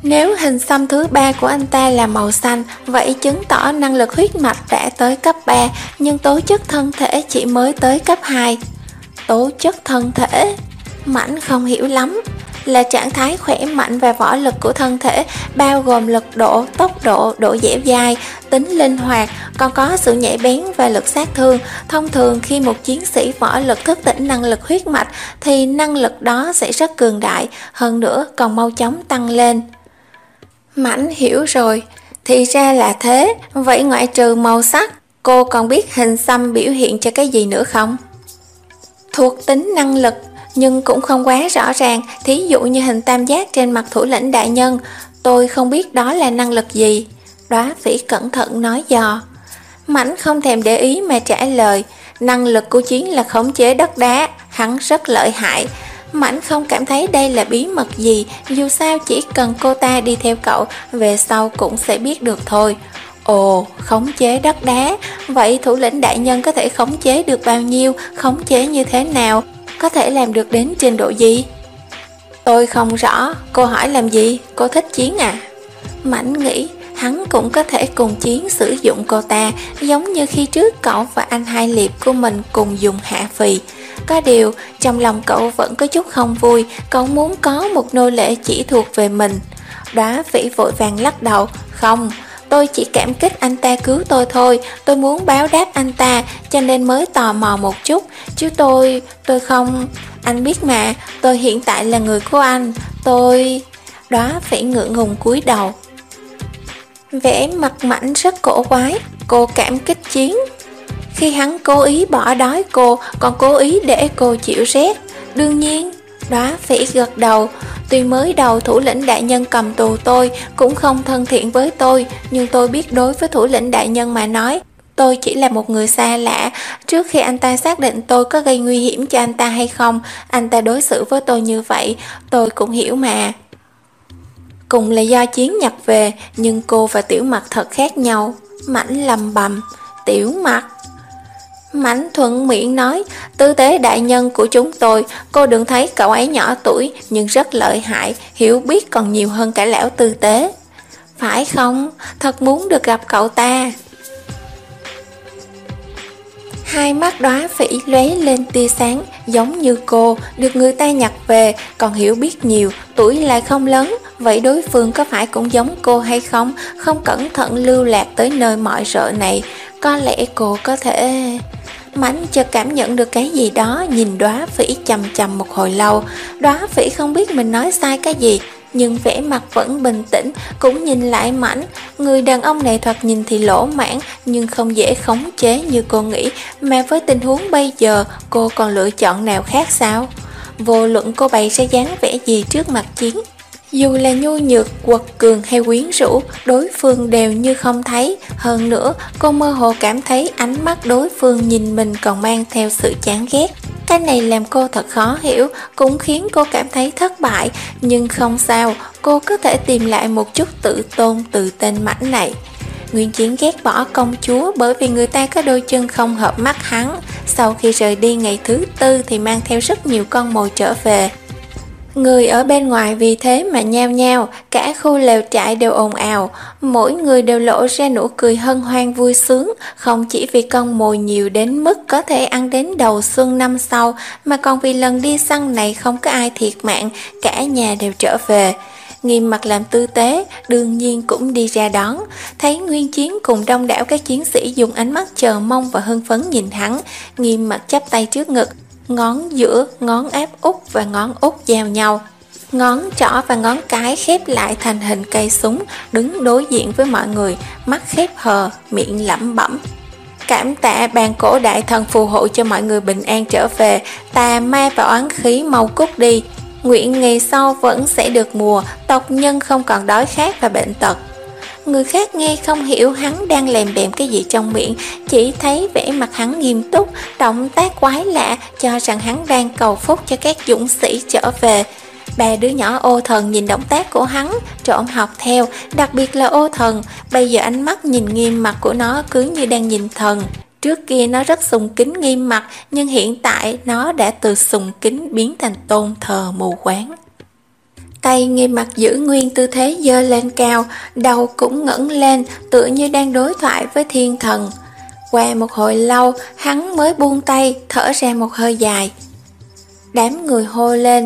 Nếu hình xăm thứ ba của anh ta là màu xanh, vậy chứng tỏ năng lực huyết mạch đã tới cấp ba, nhưng tố chất thân thể chỉ mới tới cấp hai. Tố chất thân thể? Mãnh không hiểu lắm. Là trạng thái khỏe mạnh và võ lực của thân thể, bao gồm lực độ, tốc độ, độ dẻo dai, tính linh hoạt, còn có sự nhạy bén và lực sát thương. Thông thường khi một chiến sĩ võ lực thức tỉnh năng lực huyết mạch thì năng lực đó sẽ rất cường đại, hơn nữa còn mau chóng tăng lên. Mãnh hiểu rồi, thì ra là thế. Vậy ngoại trừ màu sắc, cô còn biết hình xăm biểu hiện cho cái gì nữa không? Thuộc tính năng lực, nhưng cũng không quá rõ ràng. Thí dụ như hình tam giác trên mặt thủ lĩnh đại nhân, tôi không biết đó là năng lực gì. Đóa Phỉ cẩn thận nói dò. Mãnh không thèm để ý mà trả lời, năng lực của Chiến là khống chế đất đá, hắn rất lợi hại. Mãnh không cảm thấy đây là bí mật gì, dù sao chỉ cần cô ta đi theo cậu, về sau cũng sẽ biết được thôi. Ồ, khống chế đất đá, vậy thủ lĩnh đại nhân có thể khống chế được bao nhiêu, khống chế như thế nào, có thể làm được đến trình độ gì? Tôi không rõ, cô hỏi làm gì, cô thích Chiến à? Mãnh nghĩ, hắn cũng có thể cùng Chiến sử dụng cô ta, giống như khi trước cậu và anh Hai Liệp của mình cùng dùng Hạ Phì. Có điều, trong lòng cậu vẫn có chút không vui, cậu muốn có một nô lệ chỉ thuộc về mình. Đóa Phỉ vội vàng lắc đầu, không, tôi chỉ cảm kích anh ta cứu tôi thôi, tôi muốn báo đáp anh ta, cho nên mới tò mò một chút, chứ tôi, tôi không, anh biết mà, tôi hiện tại là người của anh, tôi... Đóa Phỉ ngượng ngùng cúi đầu. Vẻ mặt Mãnh rất cổ quái, cô cảm kích Chiến. Khi hắn cố ý bỏ đói cô, còn cố ý để cô chịu rét. Đương nhiên, Đóa Phỉ gật đầu. Tuy mới đầu thủ lĩnh đại nhân cầm tù tôi cũng không thân thiện với tôi, nhưng tôi biết đối với thủ lĩnh đại nhân mà nói, tôi chỉ là một người xa lạ. Trước khi anh ta xác định tôi có gây nguy hiểm cho anh ta hay không, anh ta đối xử với tôi như vậy, tôi cũng hiểu mà. Cùng là do Chiến nhập về, nhưng cô và Tiểu Mặc thật khác nhau. Mãnh lầm bầm, Tiểu Mặc. Mãnh thuận miệng nói, tư tế đại nhân của chúng tôi, cô đừng thấy cậu ấy nhỏ tuổi nhưng rất lợi hại, hiểu biết còn nhiều hơn cả lão tư tế. Phải không? Thật muốn được gặp cậu ta. Hai mắt Đóa Phỉ lóe lên tia sáng, giống như cô, được người ta nhặt về, còn hiểu biết nhiều, tuổi lại không lớn. Vậy đối phương có phải cũng giống cô hay không? Không cẩn thận lưu lạc tới nơi mọi rợ này, có lẽ cô có thể... Mãnh chợt cảm nhận được cái gì đó, nhìn Đóa Phỉ chằm chằm một hồi lâu. Đóa Phỉ không biết mình nói sai cái gì, nhưng vẻ mặt vẫn bình tĩnh, cũng nhìn lại Mãnh. Người đàn ông này thoạt nhìn thì lỗ mãn, nhưng không dễ khống chế như cô nghĩ, mà với tình huống bây giờ, cô còn lựa chọn nào khác sao? Vô luận cô bày ra dáng vẻ gì trước mặt Chiến, dù là nhu nhược, quật cường hay quyến rũ, đối phương đều như không thấy. Hơn nữa, cô mơ hồ cảm thấy ánh mắt đối phương nhìn mình còn mang theo sự chán ghét. Cái này làm cô thật khó hiểu, cũng khiến cô cảm thấy thất bại. Nhưng không sao, cô có thể tìm lại một chút tự tôn từ tên Mãnh này. Nguyên Chiến ghét bỏ công chúa bởi vì người ta có đôi chân không hợp mắt hắn. Sau khi rời đi ngày thứ tư thì mang theo rất nhiều con mồi trở về. Người ở bên ngoài vì thế mà nhao nhao, cả khu lều trại đều ồn ào, mỗi người đều lộ ra nụ cười hân hoan vui sướng, không chỉ vì con mồi nhiều đến mức có thể ăn đến đầu xuân năm sau, mà còn vì lần đi săn này không có ai thiệt mạng, cả nhà đều trở về. Nghiêm Mặc làm tư tế, đương nhiên cũng đi ra đón, thấy Nguyên Chiến cùng đông đảo các chiến sĩ dùng ánh mắt chờ mong và hưng phấn nhìn hắn. Nghiêm Mặc chắp tay trước ngực, ngón giữa, ngón áp út và ngón út giao nhau. Ngón trỏ và ngón cái khép lại thành hình cây súng, đứng đối diện với mọi người, mắt khép hờ, miệng lẩm bẩm. Cảm tạ bàn cổ đại thần phù hộ cho mọi người bình an trở về, tà ma và oán khí mau cút đi. Nguyện ngày sau vẫn sẽ được mùa, tộc nhân không còn đói khát và bệnh tật. Người khác nghe không hiểu hắn đang lèm bèm cái gì trong miệng, chỉ thấy vẻ mặt hắn nghiêm túc, động tác quái lạ, cho rằng hắn đang cầu phúc cho các dũng sĩ trở về. Ba đứa nhỏ Ô Thần nhìn động tác của hắn, trộm học theo, đặc biệt là Ô Thần, bây giờ ánh mắt nhìn Nghiêm Mặc của nó cứ như đang nhìn thần. Trước kia nó rất sùng kính Nghiêm Mặc, nhưng hiện tại nó đã từ sùng kính biến thành tôn thờ mù quáng. Tay Nghiêm Mặc giữ nguyên tư thế giơ lên cao, đầu cũng ngẩng lên, tựa như đang đối thoại với thiên thần. Qua một hồi lâu, hắn mới buông tay, thở ra một hơi dài. Đám người hô lên.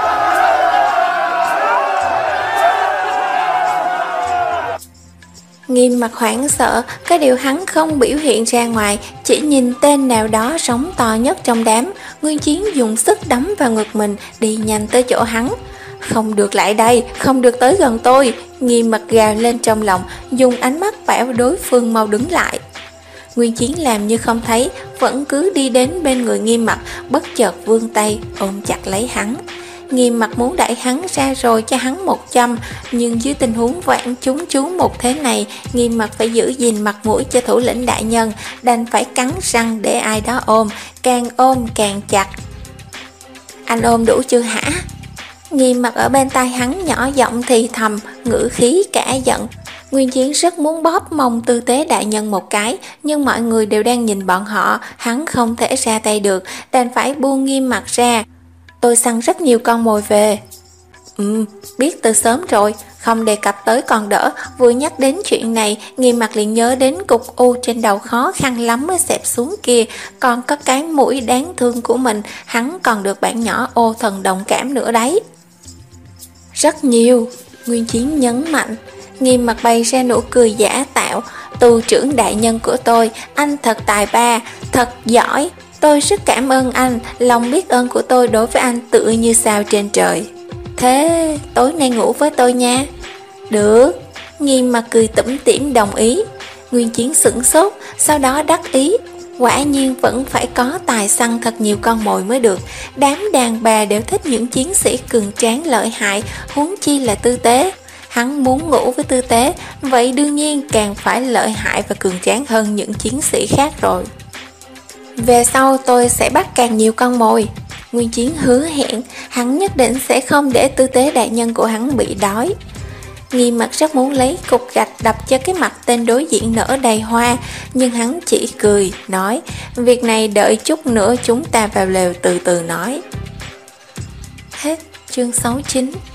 Nghiêm Mặc hoảng sợ, cái điều hắn không biểu hiện ra ngoài, chỉ nhìn tên nào đó sống to nhất trong đám. Nguyên Chiến dùng sức đấm vào ngực mình, đi nhanh tới chỗ hắn. Không được lại đây, không được tới gần tôi. Nghiêm Mặc gào lên trong lòng, dùng ánh mắt bảo đối phương mau đứng lại. Nguyên Chiến làm như không thấy, vẫn cứ đi đến bên người Nghiêm Mặc, bất chợt vươn tay ôm chặt lấy hắn. Nghiêm Mặc muốn đẩy hắn ra rồi cho hắn một châm, nhưng dưới tình huống vạn chúng chú một thế này, Nghiêm Mặc phải giữ gìn mặt mũi cho thủ lĩnh đại nhân, đành phải cắn răng để ai đó ôm, càng ôm càng chặt. Anh ôm đủ chưa hả? Nghiêm Mặc ở bên tai hắn nhỏ giọng thì thầm, ngữ khí cả giận. Nguyên Chiến rất muốn bóp mông tư tế đại nhân một cái, nhưng mọi người đều đang nhìn bọn họ, hắn không thể ra tay được, đành phải buông Nghiêm Mặc ra. Tôi săn rất nhiều con mồi về. Ừ, biết từ sớm rồi, không đề cập tới còn đỡ, vừa nhắc đến chuyện này, Nghiêm Mặc liền nhớ đến cục u trên đầu khó khăn lắm mới xẹp xuống kia, còn có cái mũi đáng thương của mình, hắn còn được bạn nhỏ ô thần đồng cảm nữa đấy. Rất nhiều, Nguyên Chiến nhấn mạnh. Nghiêm Mặc bày ra nụ cười giả tạo. Tu trưởng đại nhân của tôi, anh thật tài ba, thật giỏi. Tôi rất cảm ơn anh, lòng biết ơn của tôi đối với anh tựa như sao trên trời. Thế tối nay ngủ với tôi nha. Được. Nghiêm Mặc cười tủm tỉm đồng ý. Nguyên Chiến sửng sốt, sau đó đắc ý. Quả nhiên vẫn phải có tài săn thật nhiều con mồi mới được. Đám đàn bà đều thích những chiến sĩ cường tráng lợi hại, huống chi là tư tế. Hắn muốn ngủ với tư tế, vậy đương nhiên càng phải lợi hại và cường tráng hơn những chiến sĩ khác rồi. Về sau tôi sẽ bắt càng nhiều con mồi. Nguyên Chiến hứa hẹn, hắn nhất định sẽ không để tư tế đại nhân của hắn bị đói. Nghiêm Mặc rất muốn lấy cục gạch đập cho cái mặt tên đối diện nở đầy hoa, nhưng hắn chỉ cười, nói, việc này đợi chút nữa chúng ta vào lều từ từ nói. Hết chương sáu mươi chín.